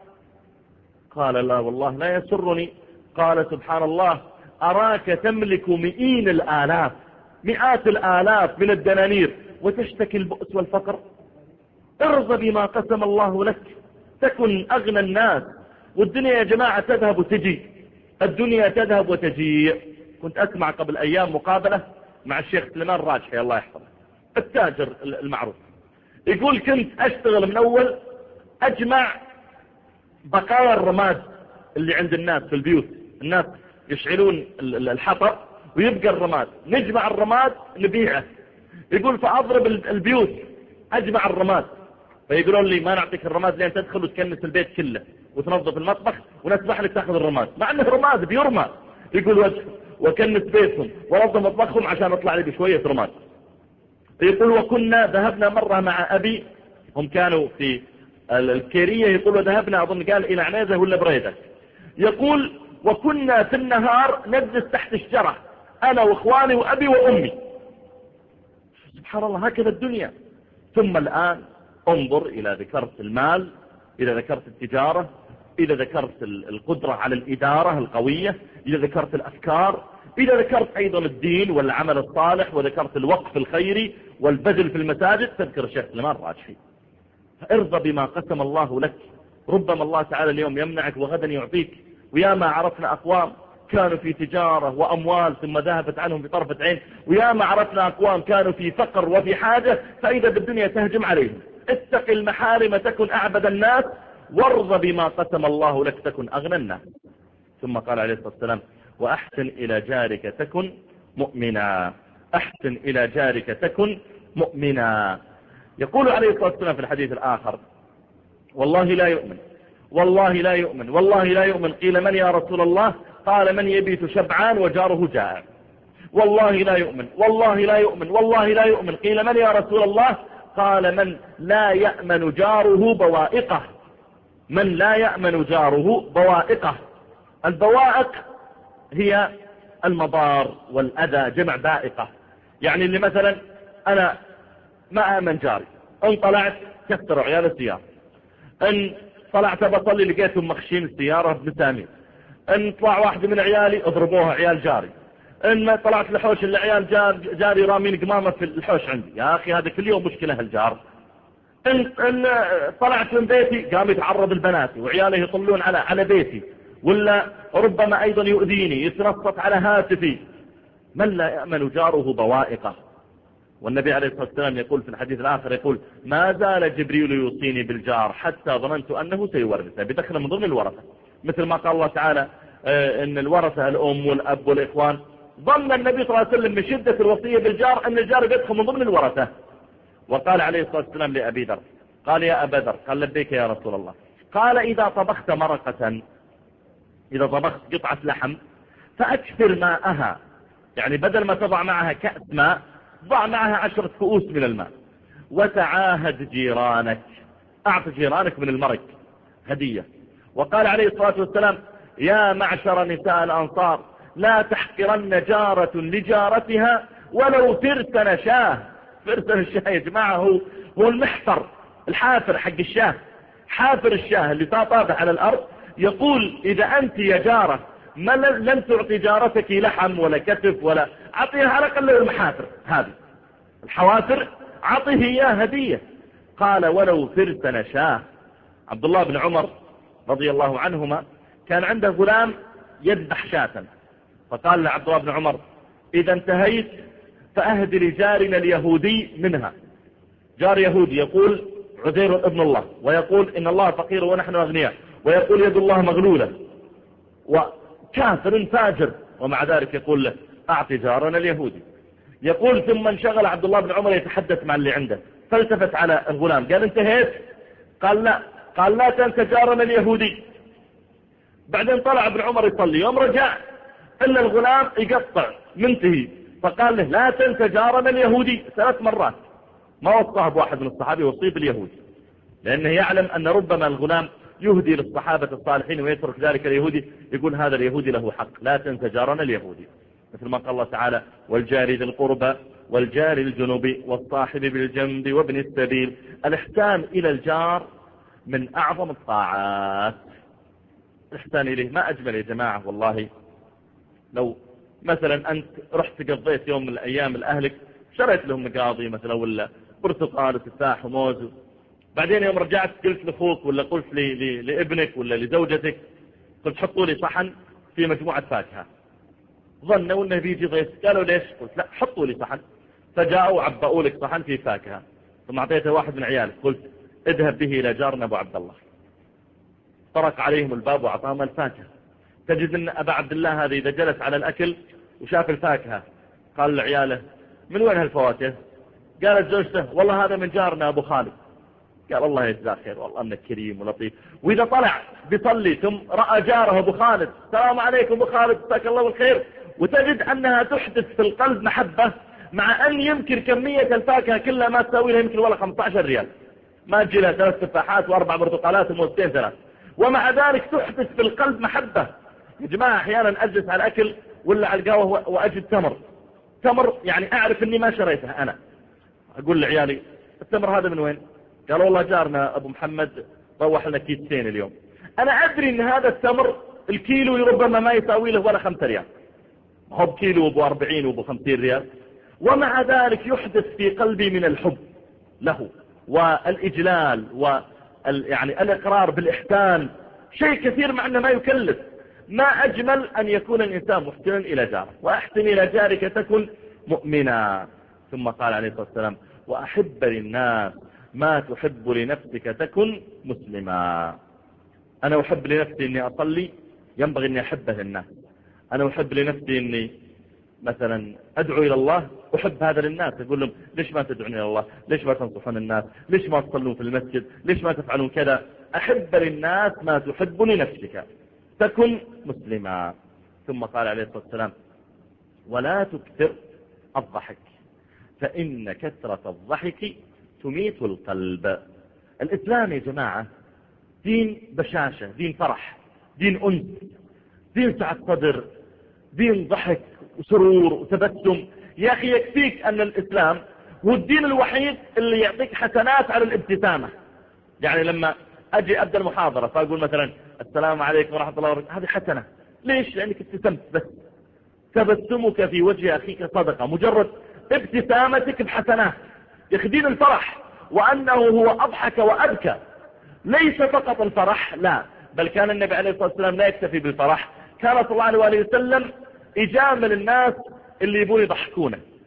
قال لا والله لا يسرني. قال سبحان الله أراك تملك مئين الآلاف مئات الآلاف من الدنانير وتشتكي البؤس والفقر. ارضى بما قسم الله لك تكن أغنى الناس. والدنيا يا جماعة تذهب وتجي، الدنيا تذهب وتجي. كنت أسمع قبل أيام مقابلة مع الشيخ سليمان راجحي الله يحفظه التاجر المعروف، يقول كنت أشتغل من أول أجمع بقايا الرماد اللي عند الناس في البيوت، الناس يشعلون الحطب ويبقى الرماد، نجمع الرماد نبيعه. يقول فأضرب البيوت أجمع الرماد، فيقولون لي ما نعطيك الرماد لين تدخل وتكنس البيت كله وتنظف المطبخ ونسمح لك تأخذ الرماد، مع أنه رماد بيرمى. يقول وجه وكنس بيتهم ونظف مطبخهم عشان أطلع لي بشوية رماد. يقول وكنا ذهبنا مرة مع أبي، هم كانوا في الكيرية، يقول وذهبنا أظن قال إلى عنيزة ولا بريدة. يقول وكنا في النهار نجلس تحت الشجرة أنا وإخواني وأبي وأمي. سبحان الله هكذا الدنيا. ثم الآن انظر إلى ذكرت المال، إذا ذكرت التجارة، إذا ذكرت القدرة على الإدارة القوية، إذا ذكرت الأفكار، إذا ذكرت أيضا الدين والعمل الصالح، وذكرت الوقف الخيري والبذل في المساجد، تذكر الشيخ سليمان راجحي. ارضى بما قسم الله لك. ربما الله تعالى اليوم يمنعك وغدا يعطيك. ويا ما عرفنا أقوام كانوا في تجارة وأموال ثم ذهبت عنهم بطرفة عين، ويا ما عرفنا أقوام كانوا في فقر وفي حاجة فإذا بالدنيا تهجم عليهم. اتق المحارم تكن أعبد الناس، وارضى بما قسم الله لك تكن أغنى الناس. ثم قال عليه الصلاة والسلام وأحسن إلى جارك تكن مؤمنا. أحسن إلى جارك تكن مؤمنا. يقول عليه الصلاة والسلام في الحديث الآخر والله لا يؤمن والله لا يؤمن والله لا يؤمن. قيل من يا رسول الله؟ قال من يبيت شبعان وجاره جائع. والله لا يؤمن والله لا يؤمن والله لا يؤمن. قيل من يا رسول الله؟ قال من لا يأمن جاره بوائقه. من لا يأمن جاره بوائقه. البوائق هي المضار والأذى، جمع بائقة. يعني اللي مثلا أنا ما آمن جاري، ان طلعت كسروا عيال السيارة، ان طلعت بصلي لقيتهم مخشين السيارة بمسامير، ان طلع واحد من عيالي اضربوها عيال جاري، ان ما طلعت لحوش العيال جار جاري رامين قمامة في الحوش عندي. يا أخي هذا كل يوم مشكلة هالجار. ان, إن طلعت من بيتي قام يتعرض البنات وعياله يطلون على على بيتي، ولا ربما أيضا يؤذيني يتنصت على هاتفي. من لا يأمن جاره بوائقه. والنبي عليه الصلاة والسلام يقول في الحديث الآخر يقول ما زال جبريل يوصيني بالجار حتى ظننت أنه سيورثه، بدخل من ضمن الورثة، مثل ما قال الله تعالى إن الورثة الأم والأب والإخوان. ظن النبي صلى الله عليه وسلم من شدة الوصية بالجار أن الجار يدخل من ضمن الورثة. وقال عليه الصلاة والسلام لأبي ذر قال يا أبا ذر قال لبيك يا رسول الله، قال إذا طبخت مرقة، إذا طبخت قطعة لحم فأكثر ماءها، يعني بدل ما تضع معها كأس ماء ضع معها عشرة كؤوس من الماء، وتعاهد جيرانك، أعط جيرانك من المرق هدية. وقال عليه الصلاة والسلام يا معشر نساء الأنصار لا تحقرن جارة لجارتها ولو فرسن شاه. فرسن الشاه يا جماعة هو, هو المحفر الحافر حق الشاه، حافر الشاه اللي طاطافه على الأرض. يقول إذا أنت يا جارة ما لم تعطي جارتك لحم ولا كتف ولا أعطيها على الأقل المحافر هذه الحوافر أعطيه إياه هدية. قال ولو فرسن شاه. عبد الله بن عمر رضي الله عنهما كان عنده غلام يذبح شاة، فقال لعبد الله بن عمر إذا انتهيت فأهد لجارنا اليهودي منها. جار يهودي يقول عزير ابن الله، ويقول إن الله فقير ونحن أغنياء، ويقول يد الله مغلولة، وكافر فاجر، ومع ذلك يقول له أعطي جارنا اليهودي. يقول ثم انشغل عبد الله بن عمر يتحدث مع اللي عنده، فالتفت على الغلام قال انتهيت؟ قال لا. قال لا تنسى جارنا اليهودي. بعدين طلع ابن عمر يصلي، يوم رجع إلا الغلام يقطع منتهي، فقال له لا تنسى جارنا اليهودي ثلاث مرات. ما وصاه بواحد من الصحابة يوصيه باليهودي، لأنه يعلم أن ربما الغلام يهدي للصحابة الصالحين ويترك ذلك اليهودي، يقول هذا اليهودي له حق، لا تنسى جارنا اليهودي. مثل ما قال الله تعالى والجار ذي القربى والجار الجنوب والصاحب بالجنب وابن السبيل. الإحسان إلى الجار من أعظم الطاعات، الإحسان إليه ما أجمل يا جماعة. والله لو مثلا أنت رحت قضيت يوم من الأيام لأهلك شريت لهم مقاضي مثلا ولا برتقال وتفاح وموز، بعدين يوم رجعت قلت لأخوك ولا قلت لي لي لابنك ولا لزوجتك قلت حطوا لي صحن في مجموعة فاكهة، ظنوا انه بيجي ضيف، قالوا ليش؟ قلت لا حطوا لي صحن، فجاءوا عبأوا لك صحن في فاكهة، ثم اعطيته واحد من عيالك قلت اذهب به الى جارنا ابو عبد الله، طرق عليهم الباب واعطاهم الفاكهة. تجد ان ابا عبد الله هذا اذا جلس على الاكل وشاف الفاكهة قال لعياله من وين هالفواكه؟ قالت زوجته والله هذا من جارنا ابو خالد. قال الله يجزاه خير، والله انك كريم ولطيف. واذا طلع بيصلي ثم راى جاره ابو خالد السلام عليكم ابو خالد جزاك الله بالخير، وتجد انها تحدث في القلب محبة، مع ان يمكن كمية الفاكهة كلها ما تساوي لها يمكن ولا خمسة عشر ريال، ما تجي لها ثلاث تفاحات واربع برتقالات وموزتين ثلاث، ومع ذلك تحدث في القلب محبة. يا جماعة احيانا اجلس على الاكل ولا على القهوة واجد تمر، تمر يعني اعرف اني ما شريته، انا اقول لعيالي التمر هذا من وين؟ قالوا والله جارنا ابو محمد روح لنا كيسين اليوم. انا ادري ان هذا التمر الكيلو ربما ما يساوي له ولا خمسة ريال، هو بكيلو وابو اربعين وابو خمسين ريال، ومع ذلك يحدث في قلبي من الحب له والاجلال وال يعني الاقرار بالاحسان، شيء كثير مع انه ما يكلف. ما اجمل ان يكون الانسان محسنا الى جاره، واحسن الى جارك تكن مؤمنا. ثم قال عليه الصلاة والسلام واحب للناس ما تحب لنفسك تكن مسلما. انا احب لنفسي اني اصلي، ينبغي اني احبه للناس. انا احب لنفسي اني مثلا ادعو الى الله، احب هذا للناس، اقول لهم ليش ما تدعون الى الله، ليش ما تنصحون الناس، ليش ما تصلون في المسجد، ليش ما تفعلون كذا. احب للناس ما تحب لنفسك تكن مسلما. ثم قال عليه الصلاة والسلام ولا تكثر الضحك فإن كثرة الضحك تميت القلب. الإسلام يا جماعة دين بشاشة، دين فرح، دين أنس، دين سعة صدر، دين ضحك وسرور وتبسم. يا أخي يكفيك أن الإسلام هو الدين الوحيد اللي يعطيك حسنات على الابتسامة. يعني لما أجي أبدأ المحاضرة فأقول مثلا السلام عليكم ورحمة الله وبركاته، هذه حسنة. ليش؟ لأنك ابتسمت بس. تبسمك في وجه أخيك صدقة، مجرد ابتسامتك بحسنات يخدين الفرح، وأنه هو أضحك وأبكى. ليس فقط الفرح، لا، بل كان النبي عليه الصلاة والسلام لا يكتفي بالفرح، كان صلى الله عليه وسلم يجامل الناس اللي يبون يضحكونه.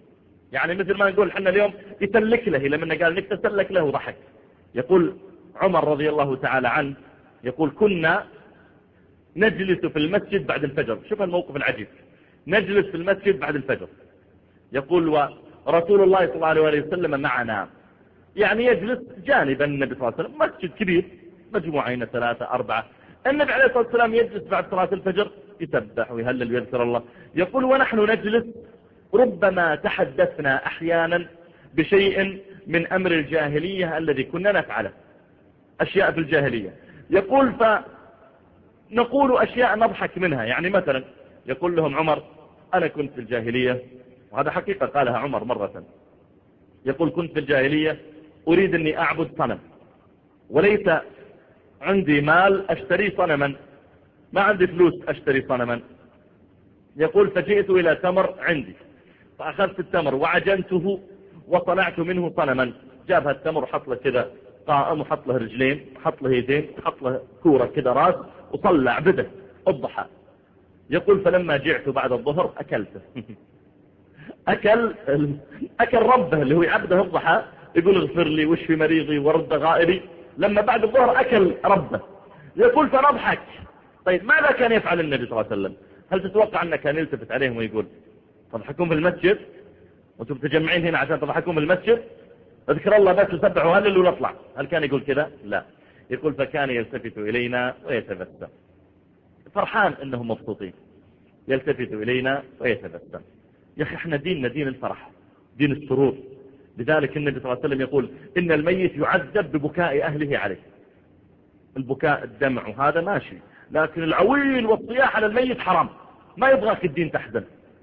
يعني مثل ما نقول حنا اليوم يسلك له، لما قال انك تسلك له وضحك. يقول عمر رضي الله تعالى عنه، يقول كنا نجلس في المسجد بعد الفجر. شوف الموقف العجيب، نجلس في المسجد بعد الفجر. يقول ورسول الله صلى الله عليه وسلم معنا، يعني يجلس جانبا النبي صلى الله عليه وسلم، مسجد كبير مجموعين ثلاثة أربعة، النبي عليه الصلاة والسلام يجلس بعد صلاة الفجر يسبح ويهلل ويذكر الله. يقول ونحن نجلس ربما تحدثنا أحيانا بشيء من أمر الجاهلية الذي كنا نفعله، أشياء في الجاهلية. يقول فنقول أشياء نضحك منها، يعني مثلا يقول لهم عمر أنا كنت في الجاهلية، وهذا حقيقة قالها عمر مرة، يقول كنت في الجاهلية أريد أني أعبد صنم، وليس عندي مال أشتري صنما، ما عندي فلوس أشتري صنما. يقول فجئت إلى تمر عندي، فأخذت التمر وعجنته وصنعت منه صنما. جاب التمر وحط له كذا قائم، وحط له رجلين، وحط له يدين، وحط له كورة كذا راس، وصلع بده الضحى. يقول فلما جعت بعد الظهر أكلته. أكل أكل ربه اللي هو عبده الضحى، يقول اغفر لي واشفي مريضي ورد غائبي. لما بعد الظهر أكل ربه. يقول فنضحك. طيب ماذا كان يفعل النبي صلى الله عليه وسلم؟ هل تتوقع أنه كان يلتفت عليهم ويقول تضحكون في المسجد وانتم متجمعين هنا عشان تضحكون في المسجد، اذكر الله بس وسبحوا وهللوا ونطلع؟ هل كان يقول كذا؟ لا. يقول فكان يلتفت إلينا ويتبسم، فرحان انهم مبسوطين، يلتفت إلينا ويتبسم. يا أخي احنا ديننا دين الفرح، دين السرور. لذلك النبي صلى الله عليه وسلم يقول إن الميت يعذب ببكاء أهله عليه. البكاء الدمع وهذا ماشي، لكن العويل والصياح على الميت حرام، ما يبغاك الدين تحزن.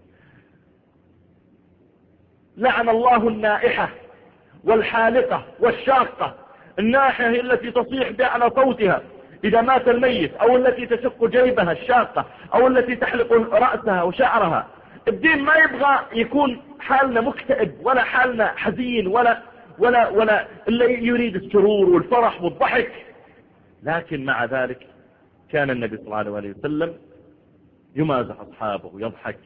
لعن الله النائحة والحالقة والشاقة. النائحة هي التي تصيح بأعلى صوتها إذا مات الميت، أو التي تشق جيبها الشاقة، أو التي تحلق رأسها وشعرها. الدين ما يبغى يكون حالنا مكتئب ولا حالنا حزين ولا ولا ولا اللي يريد السرور والفرح والضحك. لكن مع ذلك كان النبي صلى الله عليه وسلم يمازح أصحابه ويضحك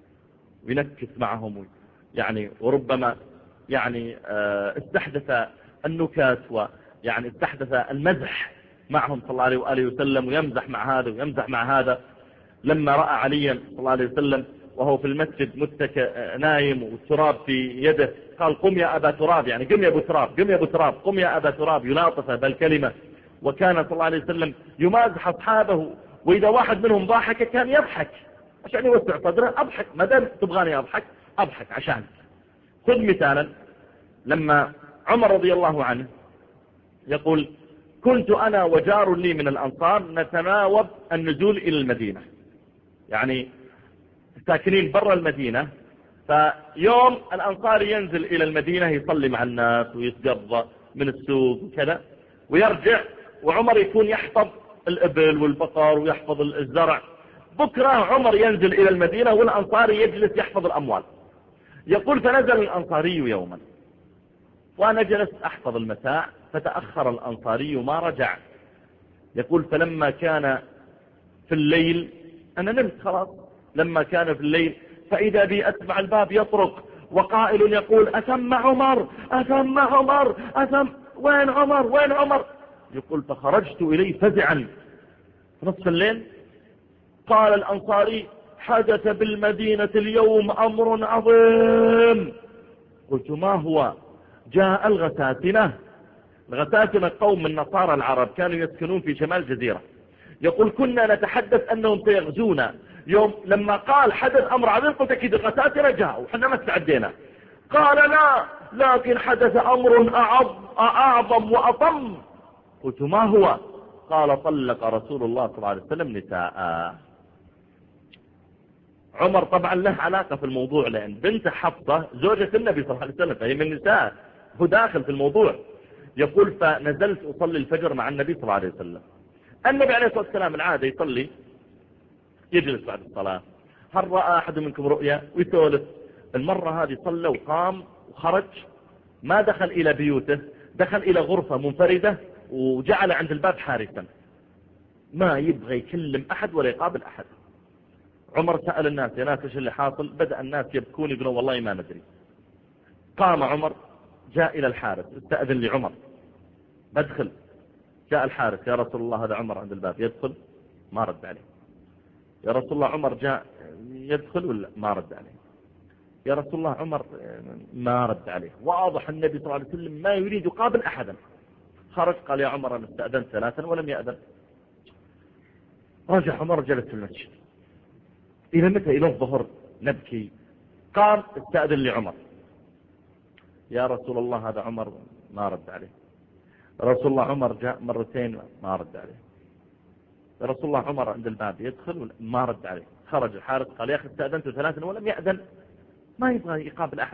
وينكس معهم، يعني وربما يعني استحدث النكات ويعني استحدث المزح معهم صلى الله عليه وآله وسلم، ويمزح مع هذا ويمزح مع هذا. لما رأى عليا صلى الله عليه وسلم وهو في المسجد متكئ نايم والتراب في يده، قال قم يا أبا تراب، يعني قم يا أبو تراب، قم يا أبو تراب، قم يا أبا تراب، يلاطفه بالكلمة. وكان صلى الله عليه وسلم يمازح أصحابه، وإذا واحد منهم ضاحك كان يضحك عشان يوسع صدره. أضحك ما دام تبغاني أضحك أضحك عشانك. خذ مثالا، لما عمر رضي الله عنه يقول كنت أنا وجار لي من الأنصار نتناوب النزول إلى المدينة، يعني ساكنين برا المدينة. فيوم الأنصار ينزل إلى المدينة يصلي مع الناس ويتقضى من السوق وكذا ويرجع، وعمر يكون يحفظ الإبل والبقر ويحفظ الزرع. بكرة عمر ينزل إلى المدينة والأنصاري يجلس يحفظ الأموال. يقول فنزل الأنصاري يوما وأنا جلست أحفظ المتاع، فتأخر الأنصاري ما رجع. يقول فلما كان في الليل أنا نمت خلاص، لما كان في الليل فإذا بي أتبع الباب يطرق وقائل يقول أثم عمر أثم عمر أثم، وين عمر وين عمر؟ يقول فخرجت إليه فزعا في نصف الليل. قال الأنصاري حدث بالمدينة اليوم أمر عظيم. قلت ما هو؟ جاء الغساتنة. الغساتنة قوم من نصارى العرب كانوا يسكنون في شمال جزيرة. يقول كنا نتحدث أنهم سيغزونا يوم. لما قال حدث أمر عظيم قلت أكيد الغساتنة جاءوا وحنا ما استعدينا. قال لا، لكن حدث أمر أعظم وأطم. قلت ما هو؟ قال طلق رسول الله صلى الله عليه وسلم نساء. عمر طبعا له علاقة في الموضوع، لأن بنت حفصة زوجة النبي صلى الله عليه وسلم فهي من النساء، هو داخل في الموضوع. يقول فنزلت أصلي الفجر مع النبي صلى الله عليه وسلم. النبي عليه الصلاة والسلام العادة يصلي يجلس بعد الصلاة. هل رأى أحد منكم رؤيا؟ ويسولف. المرة هذه صلى وقام وخرج، ما دخل إلى بيوته، دخل إلى غرفة منفردة وجعل عند الباب حارسا، ما يبغى يكلم أحد ولا يقابل أحد. عمر سأل الناس يا ناس ايش اللي حاصل؟ بدأ الناس يبكون يقولون والله ما ندري. قام عمر جاء إلى الحارس استأذن لعمر بدخل. جاء الحارس يا رسول الله هذا عمر عند الباب يدخل ما رد عليه. يا رسول الله عمر جاء يدخل ولا ما رد عليه. يا رسول الله عمر ما رد عليه. واضح النبي صلى الله عليه وسلم ما يريد يقابل أحدا. خرج قال يا عمر أنا استأذنت ثلاثا ولم يأذن. رجع عمر جلس في المسجد إلى متى؟ إلى الظهر نبكي. قام استأذن لعمر يا رسول الله هذا عمر ما رد عليه. رسول الله عمر جاء مرتين ما رد عليه. رسول الله عمر عند الباب يدخل ما رد عليه. خرج الحارس قال يا أخي استأذنت ثلاثا ولم يأذن ما يبغى يقابل أحد.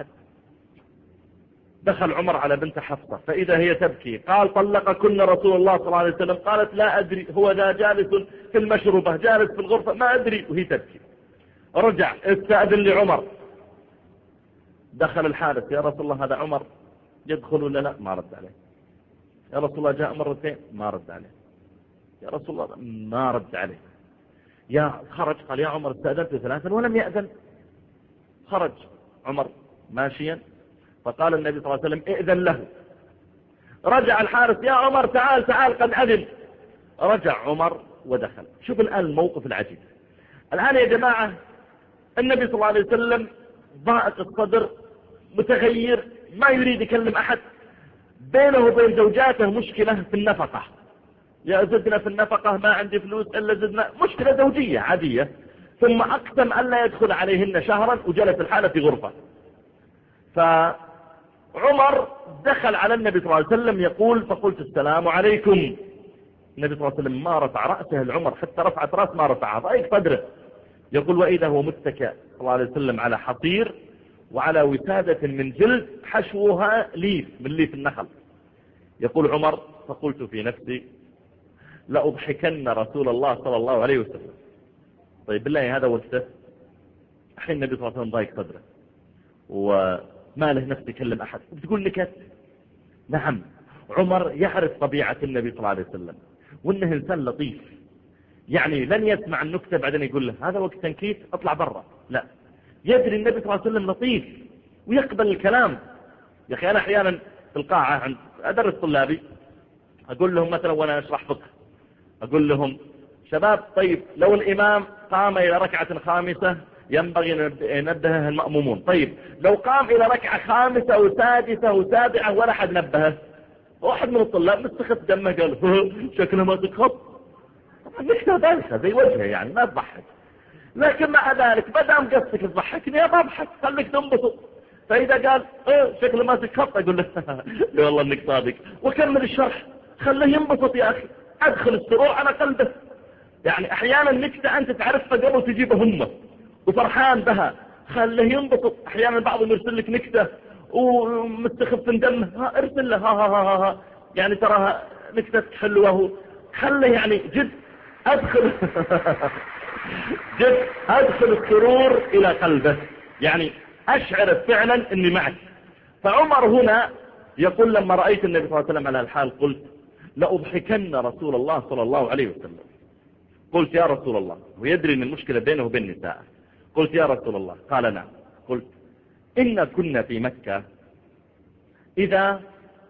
دخل عمر على بنت حفصة فإذا هي تبكي. قال طلقكن رسول الله صلى الله عليه وسلم. قالت لا أدري هو ذا جالس في المشربة جالس في الغرفة ما أدري وهي تبكي. رجع استأذن لعمر. دخل الحارس يا رسول الله هذا عمر يدخل ولا لا ما رد عليه. يا رسول الله جاء مرتين ما رد عليه. يا رسول الله ما رد عليه. يا خرج قال يا عمر استأذنت ثلاثا ولم يأذن. خرج عمر ماشيا فقال النبي صلى الله عليه وسلم ائذن له. رجع الحارس يا عمر تعال تعال قد أذن. رجع عمر ودخل. شوف الآن الموقف العجيب. الآن يا جماعة النبي صلى الله عليه وسلم ضائق الصدر متغير ما يريد يكلم أحد. بينه وبين زوجاته مشكلة في النفقة. يا زدنا في النفقة ما عندي فلوس إلا زدنا. مشكلة زوجية عادية. ثم أقسم أن لا يدخل عليهن شهرا وجلس الحالة في غرفة. فعمر دخل على النبي صلى الله عليه وسلم يقول فقلت السلام عليكم. النبي صلى الله عليه وسلم ما رفع رأسه العمر حتى رفعت رأس ما رفعها ضايق صدره. يقول وإذا هو متكئ صلى الله عليه وسلم على حصير وعلى وسادة من جلد حشوها ليف من ليف النخل. يقول عمر فقلت في نفسي لأضحكن رسول الله صلى الله عليه وسلم. طيب بالله هذا وقته الحين النبي صلى الله عليه وسلم ضايق صدره وما له نفس يكلم أحد بتقول نكت. نعم عمر يعرف طبيعة النبي صلى الله عليه وسلم وإنه إنسان لطيف. يعني لن يسمع النكتة بعدين يقول له هذا وقت تنكيت اطلع برا. لا يدري النبي صلى الله عليه وسلم لطيف ويقبل الكلام. يا أخي أنا أحيانا في القاعة عند أدرس طلابي أقول لهم مثلا وأنا أشرح فقه أقول لهم شباب طيب لو الإمام قام إلى ركعة خامسة ينبغي ينبهه المأمومون. طيب لو قام إلى ركعة خامسة وسادسة وسابعة ولا حد نبهه. واحد من الطلاب مستخف دمه قال شكله ما تخط. نكتة بايخة زي وجهه يعني ما تضحك. لكن مع ذلك بدأم قصتك تضحكني يا بضحك خليك تنبسط. فإذا قال اه شكله ما تخط أقول له يا والله انك صادق وكمل الشرح خليه ينبسط يا أخي. أدخل السرور على قلبه. يعني أحيانا نكتة أنت تعرفها قبل تجيبه همه وفرحان بها خليه ينبسط. أحيانا بعضهم يرسل لك نكتة ومستخف من دمه ها ارسل له ها ها ها ها يعني تراها نكتة حلوة خليه يعني جد أدخل جد أدخل السرور إلى قلبه. يعني أشعر فعلا أني معك. فعمر هنا يقول لما رأيت النبي صلى الله عليه وسلم على الحال قلت لأضحكن رسول الله صلى الله عليه وسلم. قلت يا رسول الله ويدري أن المشكلة بينه وبين نساءه. قلت يا رسول الله قال نعم. قلت إن كنا في مكة إذا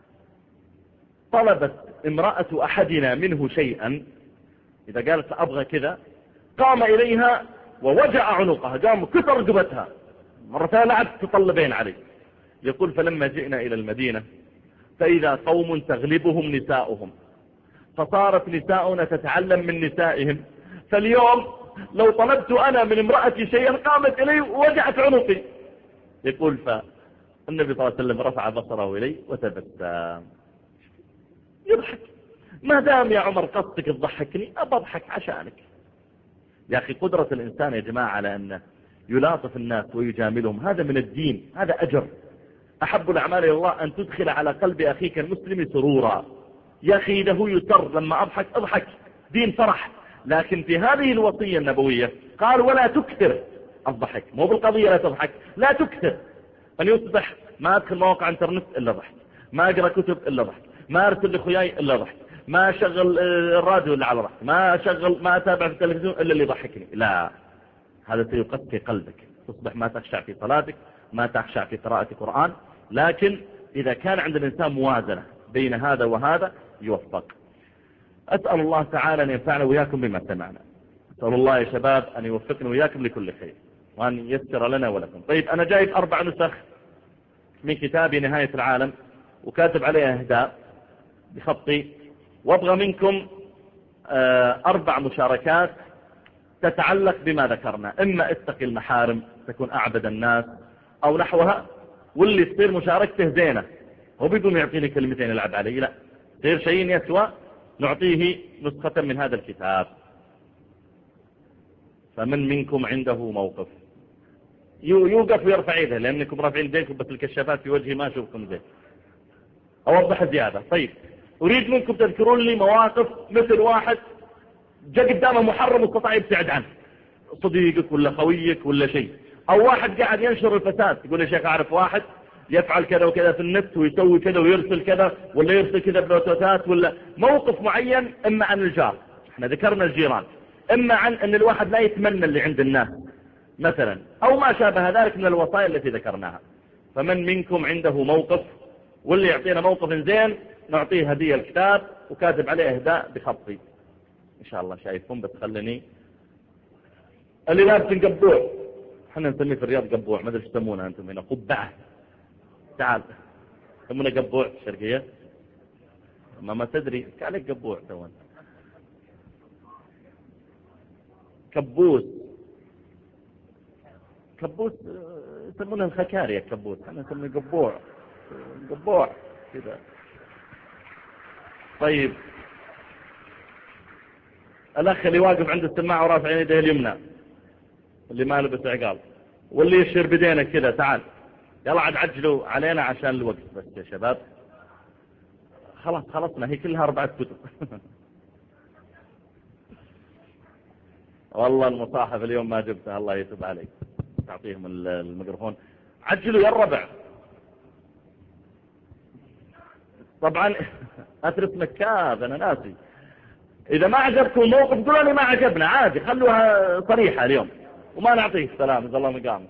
طلبت امرأة أحدنا منه شيئا إذا قالت أبغى كذا قام إليها ووجع عنقها قام كسر رقبتها مرتين لعب تطلبين عليه. يقول فلما جئنا إلى المدينة فإذا قوم تغلبهم نساؤهم فصارت نساؤنا تتعلم من نسائهم. فاليوم لو طلبت أنا من امرأتي شيئا قامت إلي ووجعت عنقي. يقول فالنبي صلى الله عليه وسلم رفع بصره إلي وتبسم يضحك. ما دام يا عمر قصدك تضحكني أبى أضحك عشانك. يا أخي قدرة الإنسان يا جماعة على أنه يلاطف الناس ويجاملهم هذا من الدين هذا أجر. أحب الأعمال إلى الله أن تدخل على قلب أخيك المسلم سرورا. يا أخي له يسر لما أضحك أضحك دين فرح. لكن في هذه الوصية النبوية قال ولا تكثر الضحك. مو بالقضية لا تضحك لا تكثر. أن يصبح ما أدخل مواقع انترنت إلا ضحك ما أقرأ كتب إلا ضحك ما أرسل لخياي إلا ضحك ما أشغل الراديو إلا على ضحك ما أشغل ما أتابع في التلفزيون إلا اللي يضحكني. لا هذا سيقسي قلبك. تصبح ما تخشع في صلاتك ما تخشع في قراءة القرآن لكن إذا كان عند الإنسان موازنة بين هذا وهذا يوفق. أسأل الله تعالى أن ينفعنا وياكم بما سمعنا. أسأل الله يا شباب أن يوفقنا وياكم لكل خير وأن يسر لنا ولكم. طيب أنا جايب أربع نسخ من كتابي نهاية العالم وكاتب عليها أهداء بخطي، وأبغى منكم أربع مشاركات تتعلق بما ذكرنا، إما اتقي المحارم تكون أعبد الناس أو نحوها، واللي تصير مشاركته زينة هو بدون يعطيني كلمتين يلعب علي، لا تصير شيء يسوى نعطيه نسخة من هذا الكتاب. فمن منكم عنده موقف يوقف ويرفع يده، لأنكم رافعين يديكم بس الكشافات في وجهي ما أشوفكم زين، أوضح زيادة. طيب أريد منكم تذكرون لي مواقف مثل واحد جاء قدامه محرم واستطاع يبتعد عنه، صديقك ولا خويك ولا شيء، أو واحد قاعد ينشر الفساد يقول يا شيخ أعرف واحد يفعل كذا وكذا في النت ويسوي كذا ويرسل كذا ولا يرسل كذا بلوتوثات، ولا موقف معين إما عن الجار، احنا ذكرنا الجيران، إما عن أن الواحد لا يتمنى اللي عند الناس مثلا، أو ما شابه ذلك من الوصايا التي ذكرناها. فمن منكم عنده موقف، واللي يعطينا موقف زين نعطيه هدية الكتاب وكاتب عليه اهداء بخطي إن شاء الله. شايفهم بس خلني اللي لابس قبوع، احنا نسميه في الرياض قبوع، ما ادري ايش تسمونه انتم هنا، قبعة، تعال يسمونه قبوع الشرقية، ما ما تدري كالك قبوع توان، كبوس، كبوس يسمونه الخكارية كبوس، احنا نسميه قبوع، قبوع كذا. طيب الأخ اللي واقف عند السماعة ورافع يده اليمنى اللي ما لبس عقال، واللي يشير بدينه كذا، تعال يلا عاد عجلوا علينا عشان الوقت بس يا شباب، خلاص خلصنا، هي كلها أربعة كتب. والله المصاحف اليوم ما جبتها، الله يتوب عليك، تعطيهم الميكروفون، عجلوا يا الربع. طبعا أترك مكاف أنا ناسي، إذا ما عجبكم الموقف قولوا لي ما عجبنا عادي، خلوها صريحة اليوم وما نعطيه السلام إذا الله مقام.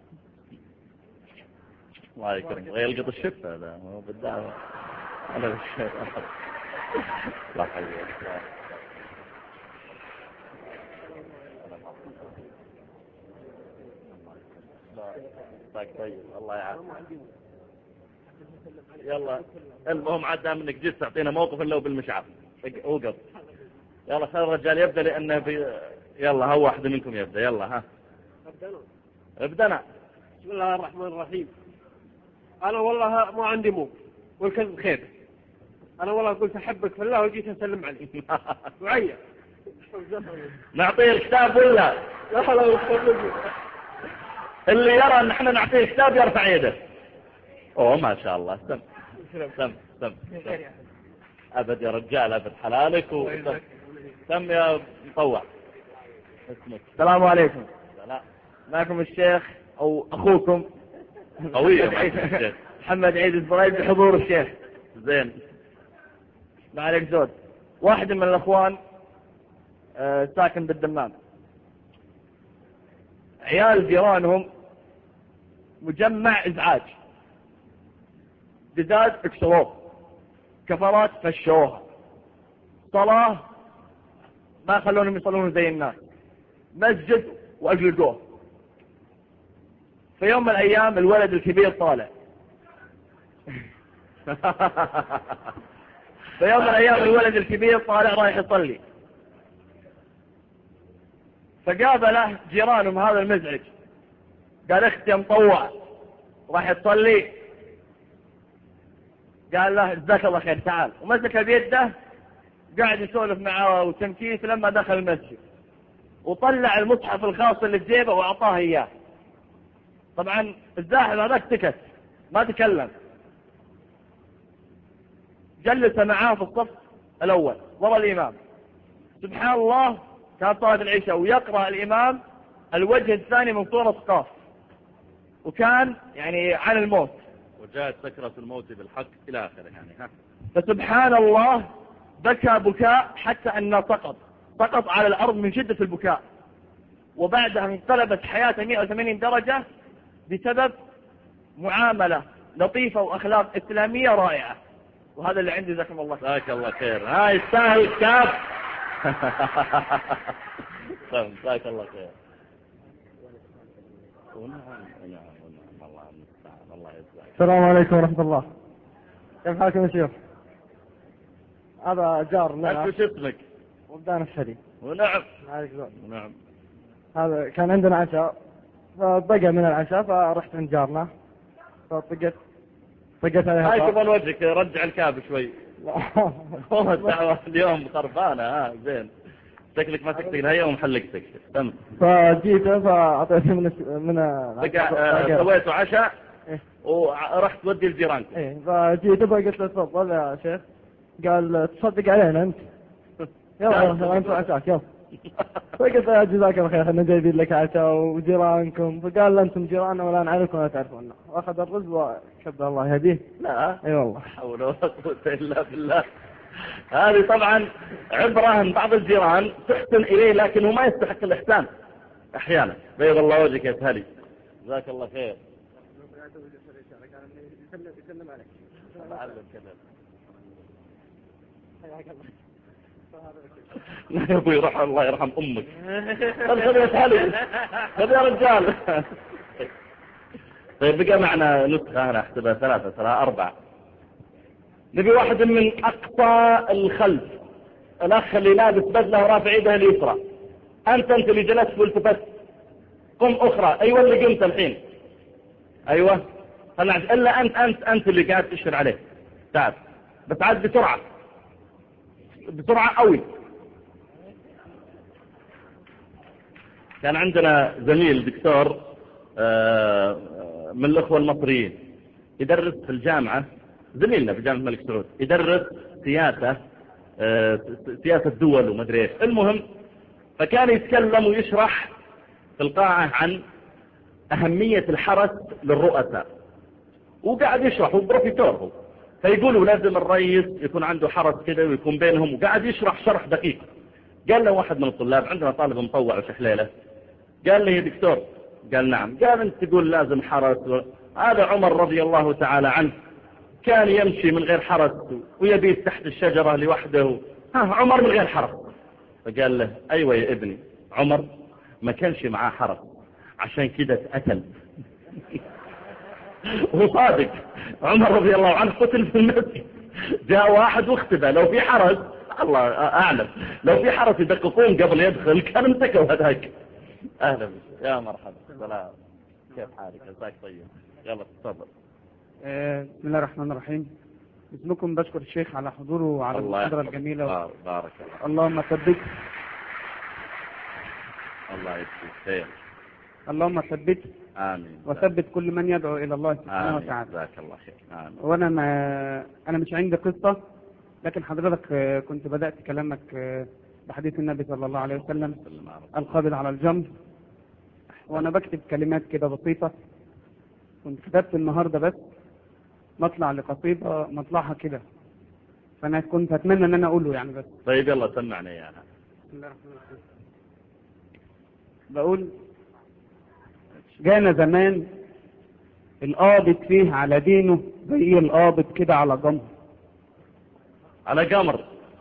الله يكرم ويلقط الشفة هذا هو بالدعوة. أنا بالشيء لا حول ولا طيب الله يعافيك. يلا المهم عاد منك جيت تعطينا موقف الا بالمشعر اوقف. يلا خير الرجال يبدا لانه في يلا هو واحد منكم يبدا، يلا ها ابدنا ابدنا. بسم الله الرحمن الرحيم. انا والله ما عندي موقف والكذب خير، انا والله قلت احبك في الله وجيت اسلم عليك. وعيا نعطيه الكتاب ولا اللي يرى ان احنا نعطيه كتاب يرفع يده. اوه ما شاء الله، سم سم سم ابد يا رجال، ابد حلالك وسم سم يا مطوع. اسمك. السلام عليكم. سلام. معكم الشيخ او اخوكم قوي محمد عيد الزرايد بحضور الشيخ. زين ما عليك زود. واحد من الاخوان آه ساكن بالدمام، عيال جيرانهم مجمع ازعاج، جداد اكسروه، كفرات فشوها، صلاة ما خلونهم يصلون زي الناس، مسجد واجلدوه. في يوم من الايام الولد الكبير طالع في يوم من الايام الولد الكبير طالع رايح يصلي، فقابله جيرانهم هذا المزعج، قال اختي يا مطوع راح تصلي؟ قال له جزاك الله خير تعال، ومسك بيده قاعد يسولف معه وتمكيس لما دخل المسجد، وطلع المصحف الخاص اللي في جيبه واعطاه اياه. طبعا الزاحف هذاك سكت ما تكلم، جلس معاه في الصف الاول ورا الامام. سبحان الله كان صلاة العشاء ويقرأ الامام الوجه الثاني من سورة قاف، وكان يعني عن الموت، وجاءت سكرة الموت بالحق الى اخره يعني ها. فسبحان الله بكى بكاء حتى انه سقط سقط على الارض من شدة البكاء، وبعدها انقلبت حياته مئة وثمانين درجة بسبب معاملة لطيفة وأخلاق إسلامية رائعة. وهذا اللي عندي، جزاكم الله خير. جزاك الله خير. هاي يستاهل كتاب. جزاك الله خير. السلام عليكم ورحمة الله. كيف حالكم يا شيخ؟ هذا جار لنا. أنت شو اسمك؟ وبدان الشريف. ونعم. نعم. هذا كان عندنا عشاء، فبقى من العشاء فرحت عند جارنا، فطقت طقت عليها. هاي كمان وجهك رجع الكاب شوي. والله الدعوة اليوم خربانة. ها زين. شكلك ما تكتك الهيئة ومحلقتك. تم. فجيته فأعطيته من من بقى سويتوا عشاء إيه؟ ورحت تودي لجيرانك. ايه فجيته فقلت له تفضل يا شيخ. قال تصدق علينا انت. يلا انت عشاك يلا. فقلت له جزاك الله خير، احنا جايبين لك عشاء وجيرانكم. فقال لا انتم جيراننا ولا نعرفكم ولا تعرفونا. واخذ الرز وكبر الله يهديه. لا اي والله. حول ولا قوة الا بالله. هذه طبعا عبرة من بعض الجيران تحسن إليه لكنه ما يستحق الإحسان أحيانا. بيض الله وجهك يا سهلي. جزاك الله خير. يسلم عليك. لا يا أبوي روح الله يرحم أمك. خذ يا سهلي. خذ يا رجال. طيب بقى معنا نسخة أنا أحسبها ثلاثة ترى أربعة. نبي واحد من أقصى الخلف، الأخ اللي لابس بدله ورافع ايده اليسرى. أنت أنت اللي جلست والتفت. قم أخرى. أيوة اللي قمت الحين. أيوة طلع. إلا أنت أنت أنت اللي قاعد تشير عليه. تعال بس عاد بسرعة بسرعة قوي. كان عندنا زميل دكتور من الأخوة المصريين يدرس في الجامعة، زميلنا في جامعة الملك سعود، يدرس سياسة سياسة دول وما ادري ايش. المهم فكان يتكلم ويشرح في القاعة عن أهمية الحرس للرؤساء، وقاعد يشرح وبروفيسور هو، فيقولوا لازم الرئيس يكون عنده حرس كده ويكون بينهم، وقاعد يشرح شرح دقيق. قال له واحد من الطلاب، عندنا طالب مطوع وشحليلة، قال لي يا دكتور، قال نعم، قال انت تقول لازم حرس و... هذا عمر رضي الله تعالى عنه كان يمشي من غير حرس ويبيت تحت الشجرة لوحده. ها عمر من غير حرس. فقال له ايوه يا ابني، عمر ما كانش معاه حرس عشان كده اتقتل. وهو صادق، عمر رضي الله عنه قتل في المسجد، جاء واحد واختبى. لو في حرس الله اعلم، لو في حرس يدققون قبل يدخل كان امسكوا هذاك. اهلا بك يا مرحبا. سلام، كيف حالك؟ عساك طيب. يلا تفضل. بسم الله الرحمن الرحيم. اسمكم بشكر الشيخ على حضوره وعلى المحاضرة الجميلة. بارك الله. اللهم ثبت. الله يجزيك خير. اللهم ثبت. آمين. وثبت كل من يدعو إلى الله سبحانه وتعالى. جزاك الله خير. آمين. وأنا ما أنا مش عندي قصة، لكن حضرتك كنت بدأت كلامك بحديث النبي صلى الله عليه وسلم القابض على الجمر، وأنا بكتب كلمات كده بسيطة. كنت كتبت النهاردة بس مطلع لقصيدة مطلعها كده، فأنا كنت أتمنى أن أنا أقوله يعني بس. طيب يلا سمعنا إياها. بسم الله الرحمن الرحيم. بقول: جانا زمان القابض فيه على دينه زي القابض كده على جمر. على جمر.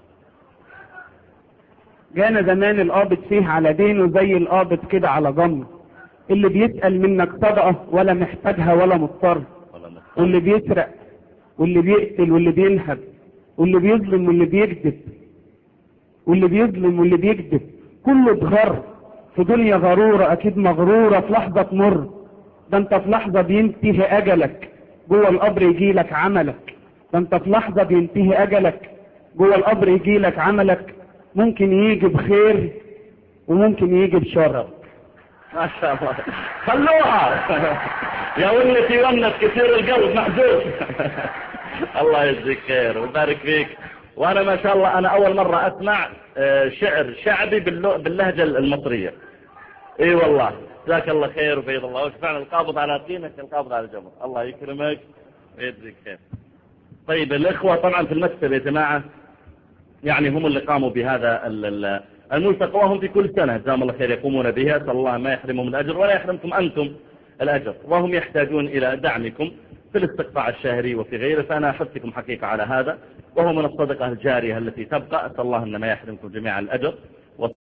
جانا زمان القابض فيه على دينه زي القابض كده على جمر، اللي بيسأل منك صدقة ولا محتاجها ولا مضطر، واللي بيسرق واللي بيقتل واللي بينهب واللي بيظلم واللي بيكذب واللي بيظلم واللي بيكذب كله اتغر في دنيا غرورة، اكيد مغرورة في لحظة تمر. ده انت في لحظة بينتهي اجلك جوه القبر يجي لك عملك. ده انت في لحظة بينتهي اجلك جوه القبر يجي لك عملك. ممكن يجي بخير وممكن يجي بشر. ما شاء الله، خلوها يا ولتي ونت كثير القلب محزون. الله يجزيك خير ويبارك فيك. وانا ما شاء الله انا اول مرة اسمع شعر شعبي باللهجة المصرية. اي والله جزاك الله خير وبيض الله وجهك. فعلا القابض على دينك القابض على الجمر. الله يكرمك ويجزيك خير. طيب الاخوة طبعا في المكتب يا جماعة يعني هم اللي قاموا بهذا الملتقى، وهم في كل سنة جزاهم الله خير يقومون بها. صلى الله ما يحرمهم الأجر ولا يحرمكم أنتم الأجر، وهم يحتاجون إلى دعمكم. في الاستقطاع الشهري وفي غيره، فأنا أحثكم حقيقة على هذا، وهو من الصدقة الجارية التي تبقى. أسأل الله أن ما يحرمكم جميعا الأجر.